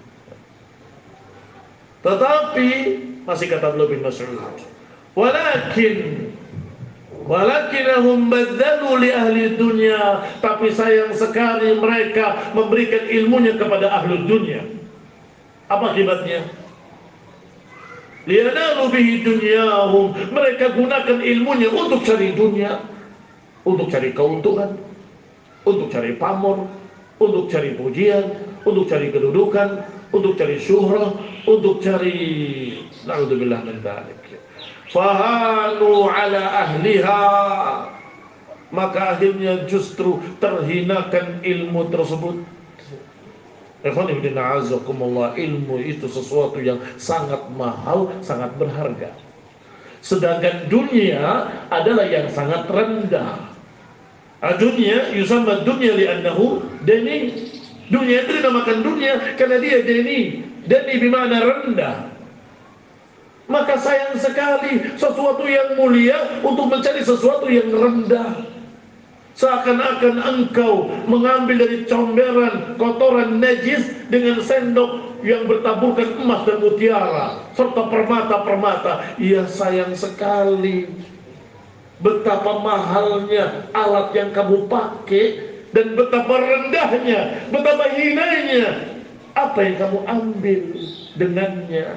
Tetapi masih kata Abdullah bin Mas'ud, walakin walakinahum baddalu li ahli dunya, tapi sayang sekali mereka memberikan ilmunya kepada ahli dunia. Apa akibatnya? Liyanalu bihi dunyahum, mereka gunakan ilmunya untuk cari dunia, untuk cari keuntungan, untuk cari pamor, untuk cari pujian, untuk cari kedudukan, untuk cari syuhrah, untuk cari na'udzubillah min dzalik. Fahanu ala ahliha, maka akhirnya justru terhinakan ilmu tersebut. Ikhwan ibn a'azakumullah, ilmu itu sesuatu yang sangat mahal, sangat berharga. Sedangkan dunia adalah yang sangat rendah. Dunia yusamma dunia li'annahu dani. Dunia itu dinamakan dunia karena dia dani. Dani bermakna rendah. Maka sayang sekali sesuatu yang mulia untuk mencari sesuatu yang rendah. Seakan-akan engkau mengambil dari comberan kotoran najis dengan sendok yang bertaburkan emas dan mutiara serta permata-permata. Ya sayang sekali. Betapa mahalnya alat yang kamu pakai dan betapa rendahnya, betapa hinanya apa yang kamu ambil dengannya.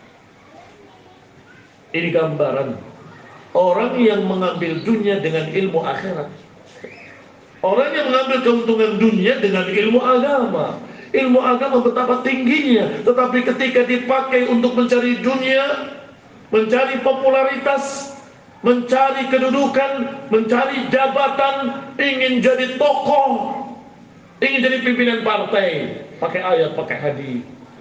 Ini gambaran orang yang mengambil dunia dengan ilmu akhirat. Orang yang mengambil keuntungan dunia dengan ilmu agama. Ilmu agama betapa tingginya, tetapi ketika dipakai untuk mencari dunia, mencari popularitas, mencari kedudukan, mencari jabatan, ingin jadi tokoh, ingin jadi pimpinan partai, pakai ayat, pakai hadis,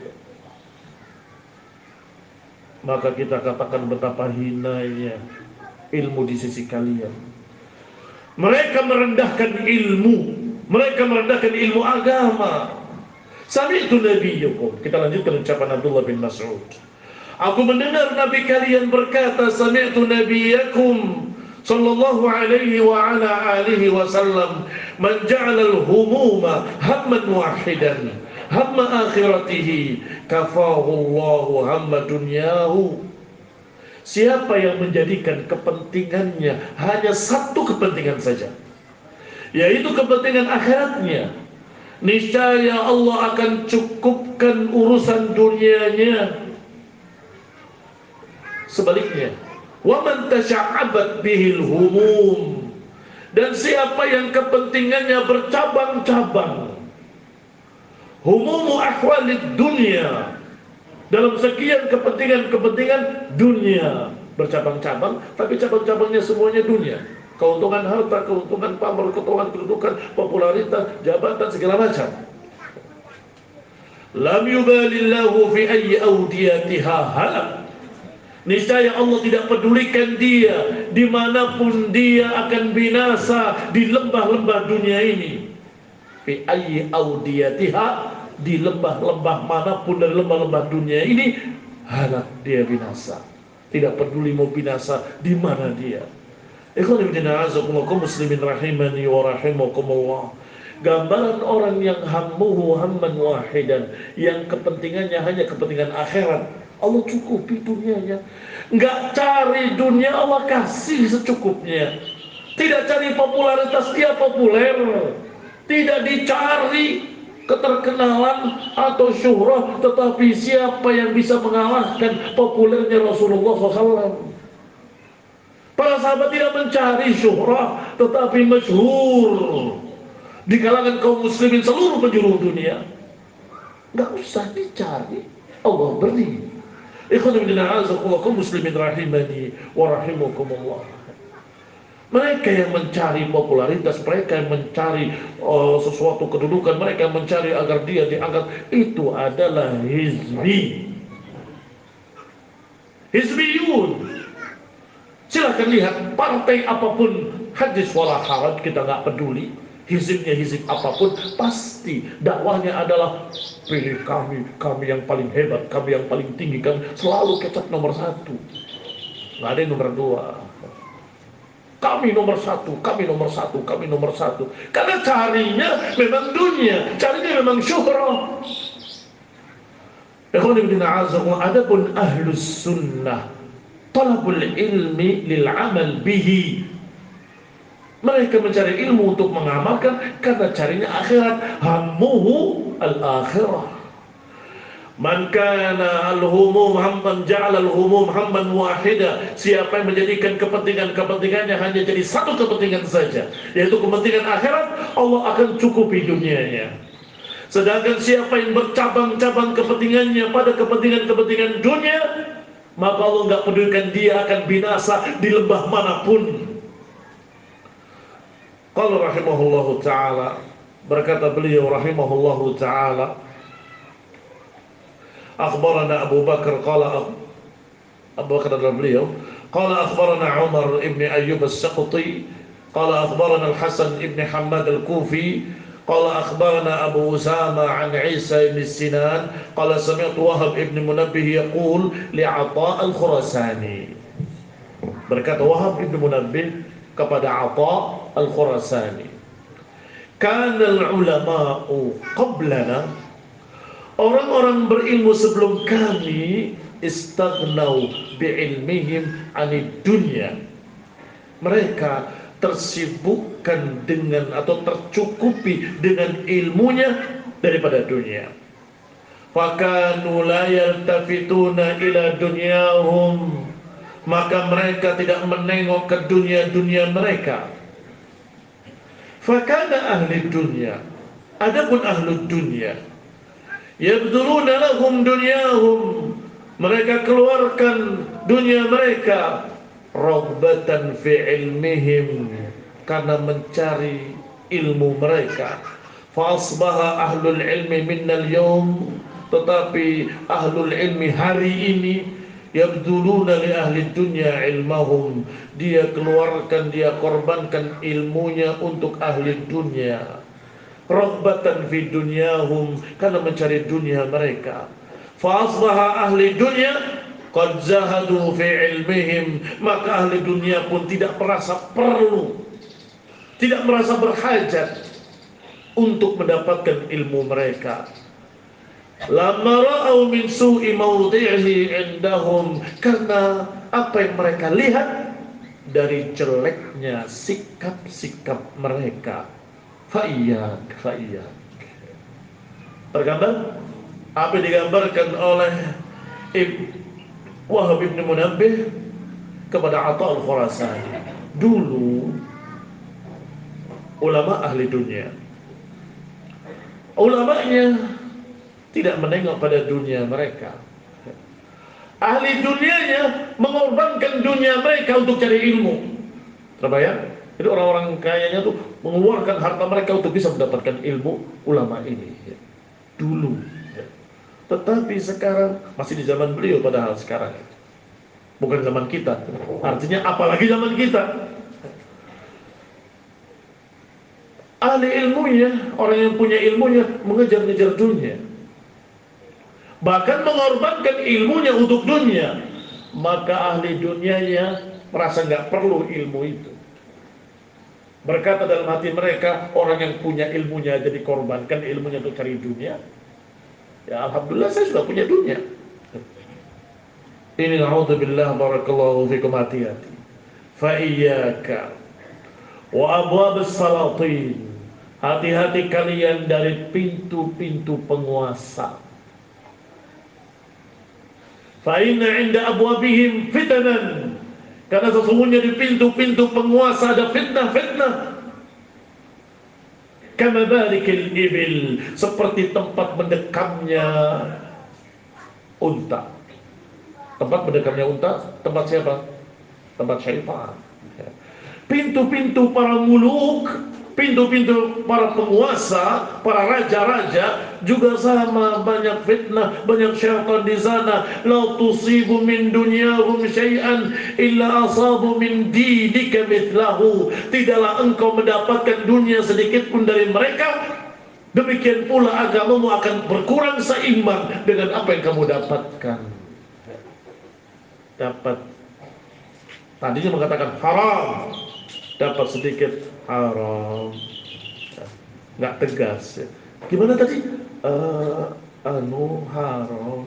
maka kita katakan betapa hinanya ilmu di sisi kalian. Mereka merendahkan ilmu, mereka merendahkan ilmu agama. Sami'tu nabiyyukum. Kita lanjutkan ucapan Abdullah bin Mas'ud. Aku mendengar Nabi kalian berkata, sami'tu nabiyakum sallallahu alaihi wa ala alihi wasallam, man ja'ala al-humuma hamman wahidan, hamma akhiratihi, kafahu Allahu hamma dunyahu. Siapa yang menjadikan kepentingannya hanya satu kepentingan saja, yaitu kepentingan akhiratnya, niscaya Allah akan cukupkan urusan dunianya. Sebaliknya, waman tasya'abat bihil humum, dan siapa yang kepentingannya bercabang-cabang, humumu ahwalid dunia, dalam sekian kepentingan-kepentingan dunia, bercabang-cabang, tapi cabang-cabangnya semuanya dunia. Keuntungan harta, keuntungan pamor, keuntungan kedudukan, popularitas, jabatan, segala macam. Lam yubalillahu fi ayyi awdiyatiha halak. Niscaya Allah tidak pedulikan dia dimanapun dia akan binasa di lembah-lembah dunia ini. Fi ayyi awdiyatiha, di lembah-lembah manapun dari lembah-lembah dunia ini, halak dia binasa. Tidak peduli mau binasa di mana dia. Ikhwan ibn a'azakumullah, kaum muslimin rahimani wa rahimakumullah. Gambaran orang yang hammuhu hamman wahidan, yang kepentingannya hanya kepentingan akhirat, Allah cukupi dunianya. Nggak cari dunia, Allah kasih secukupnya. Tidak cari popularitas, dia populer. Tidak dicari keterkenalan atau syuhrah, tetapi siapa yang bisa mengalahkan populernya Rasulullah shallallahu alaihi wasallam? Para sahabat tidak mencari syuhrah, tetapi masyhur di kalangan kaum muslimin seluruh penjuru dunia. Nggak usah dicari, Allah beri. Ikhwan fillah, a'azakumullah, kaum muslimin rahimani wa rahimakumullah. Mereka yang mencari popularitas, mereka yang mencari uh, sesuatu kedudukan, mereka yang mencari agar dia diangkat, itu adalah hizbi. Hizbiyun. Silahkan lihat partai apapun, hadis wala haraj, kita nggak peduli. Hizibnya hizib apapun, pasti dakwahnya adalah pilih kami, kami yang paling hebat, kami yang paling tinggi, kami selalu kecap nomor satu. Nggak ada yang nomor dua. Kami nomor satu, kami nomor satu, kami nomor satu. Karena carinya memang dunia, carinya memang syuhrah. Adapun ahlus sunnah, talabul ilmi lil amal bihi. Mereka mencari ilmu untuk mengamalkan karena carinya akhirat. Hammuhu al-akhirah. Man kana al-humum hamman ja'ala al-humum hamman wahida. Siapa yang menjadikan kepentingan-kepentingannya hanya jadi satu kepentingan saja, yaitu kepentingan akhirat, Allah akan cukupi dunianya. Sedangkan siapa yang bercabang-cabang kepentingannya pada kepentingan-kepentingan dunia, maka Allah nggak pedulikan, dia akan binasa di lembah manapun. Qala rahimahullahu ta'ala, berkata beliau rahimahullahu ta'ala, akhbarana Abu Bakar, qala Abu Bakar adalah beliau, qala akhbarana Umar ibn Ayyub as-Saqti, qala akhbarana Al-Hasan ibn Hammad al-Kufi, qala akhbarana Abu Usama an Isa ibn Sinan, qala sami'tu Wahab ibn Munabbih yaqul li'Ata al-Khurasani. Berkata Wahab ibn Munabbih kepada Ata al-Khurasani, kana al-ulama'u qablana, orang-orang berilmu sebelum kami, istaghnau bi'ilmihim 'anid dunya, mereka tersibukkan dengan atau tercukupi dengan ilmunya daripada dunia. Fakanu la yaltafituna ila dunyahum, maka mereka tidak menengok ke dunia-dunia mereka. Fakana ahli dunya, adapun ahli dunya, yabduluna lahum dunyahum, mereka keluarkan dunia mereka, raghbatan fi ilmihim, karena mencari ilmu mereka. Fa asbaha ahlul ilmi minnal yawm, tetapi ahlul ilmi hari ini, yabduluna li ahli dunya ilmahum, dia keluarkan, dia korbankan ilmunya untuk ahli dunia. Raghbatan fi dunyahum, karena mencari dunia mereka. Fa asbaha ahli dunya qad zahadu fi ilmihim, maka ahli dunia pun tidak merasa perlu, tidak merasa berhajat untuk mendapatkan ilmu mereka. Lamma ra'au min su'i mawdi'ihi indahum, karena apa yang mereka lihat dari jeleknya sikap-sikap mereka. Fa'iyyak, fa'iyyak. Tergambar apa yang digambarkan oleh Ibn Wahab ibn Munabbih kepada Ata al-Khurasani. Dulu ulama ahli dunia, ulamanya tidak menengok pada dunia mereka. Ahli dunianya mengorbankan dunia mereka untuk cari ilmu. Terbayang? Jadi orang-orang kayanya tuh mengeluarkan harta mereka untuk bisa mendapatkan ilmu ulama ini. Dulu. Tetapi sekarang masih di zaman beliau, padahal sekarang bukan zaman kita. Artinya apalagi zaman kita. Ahli ilmunya, orang yang punya ilmunya mengejar-ngejar dunia, bahkan mengorbankan ilmunya untuk dunia. Maka ahli dunianya merasa nggak perlu ilmu itu. Berkata dalam hati mereka, orang yang punya ilmunya jadi korbankan ilmunya untuk cari dunia. Ya alhamdulillah saya sudah punya dunia. Ini na'udzubillah, barakallahu fikum, hati-hati. Fa iyyaka wa abwabus salatin. Hati-hati kalian dari pintu-pintu penguasa. Fa inna 'inda abwabihim fitanan. Karena sesungguhnya di pintu-pintu penguasa ada fitnah-fitnah. Kama barikil ibil, seperti tempat mendekamnya unta. Tempat mendekamnya unta, tempat siapa? Tempat syaitan. Pintu-pintu para muluk, pintu-pintu para penguasa, para raja-raja juga sama, banyak fitnah, banyak syaitan di sana. La tusibu min dunyahum syai'an illa asabu min dinika mithlahu. Tidaklah engkau mendapatkan dunia sedikit pun dari mereka, demikian pula agamamu akan berkurang seimbang dengan apa yang kamu dapatkan. Dapat, tadinya mengatakan haram, dapat sedikit haram, nggak tegas ya. Gimana tadi? Uh, anu haram,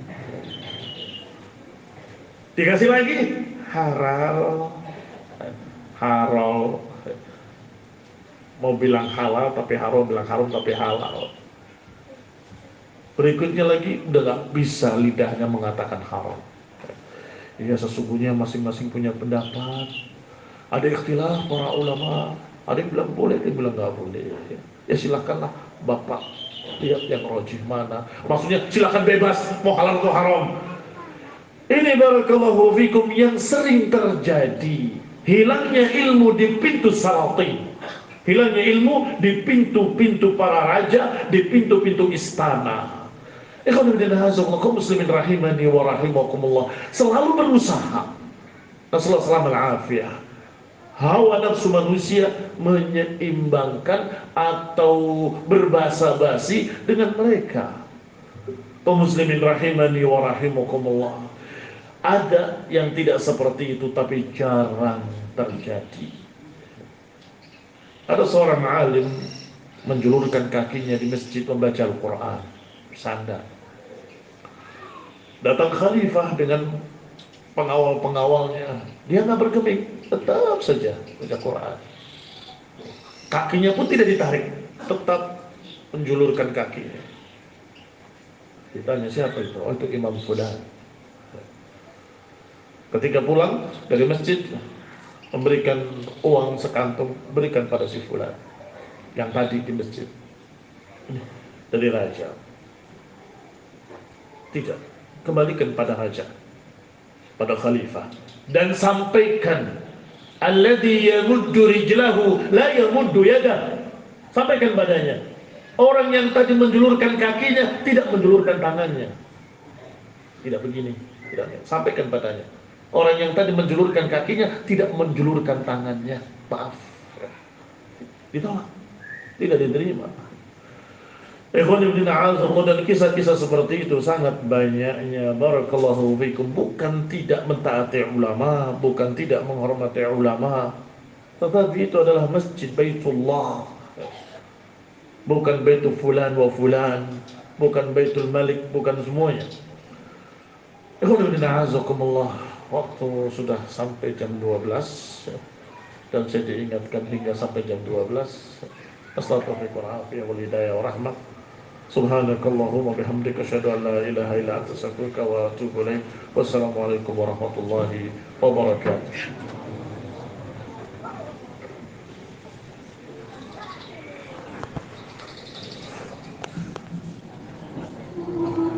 dikasih lagi halal, halal. Mau bilang halal tapi haram, bilang haram tapi halal. Berikutnya lagi udah nggak bisa lidahnya mengatakan haram. Ya sesungguhnya masing-masing punya pendapat. Ada ikhtilaf para ulama, ada yang bilang boleh, ada yang bilang nggak boleh. Ya silakanlah Bapak lihat yang rojih mana. Maksudnya silakan bebas, mau halal atau haram. Ini barakallahu fikum yang sering terjadi. Hilangnya ilmu di pintu salatin, hilangnya ilmu di pintu-pintu para raja, di pintu-pintu istana. Ikhwan fillah, kaum muslimin rahimani wa rahimakumullah, selalu berusaha, Rasulullah sallallahu alaihi wasallam, hawa nafsu manusia menyeimbangkan atau berbasa-basi dengan mereka. Kaum muslimin rahimani wa rahimakumullah, ada yang tidak seperti itu tapi jarang terjadi. Ada seorang alim menjulurkan kakinya di masjid membaca Al-Quran, bersandar. Datang khalifah dengan pengawal-pengawalnya, dia nggak bergeming, tetap saja baca Quran. Kakinya pun tidak ditarik, tetap menjulurkan kakinya. Ditanya siapa itu? Oh itu Imam Fulan. Ketika pulang dari masjid, memberikan uang sekantung, berikan pada si Fulan yang tadi di masjid. Dari raja. Tidak, kembalikan pada raja, pada khalifah, dan sampaikan alladhi yamuddu rijlahu la yamuddu yadah. Sampaikan padanya, orang yang tadi menjulurkan kakinya tidak menjulurkan tangannya. Tidak begini, tidak. Sampaikan padanya, orang yang tadi menjulurkan kakinya tidak menjulurkan tangannya. Maaf, ditolak, tidak diterima. Ikhwan ibn a'azakumullah, dan kisah-kisah seperti itu sangat banyaknya. Barakallahu fikum. Bukan tidak mentaati ulama, bukan tidak menghormati ulama, tetapi itu adalah masjid Baitullah, bukan Baitul Fulan wa Fulan, bukan Baitul Malik, bukan semuanya. Ikhwan ibn a'azakumullah, waktu sudah sampai jam dua belas dan saya diingatkan hingga sampai jam dua belas. Astagfirullahaladzim wal hidayah wa rahmat. Subhanakallahumma bihamdika asyhadu an la ilaha illa anta astaghfiruka wa atubu ilaik. Wassalamualaikum warahmatullahi wabarakatuh.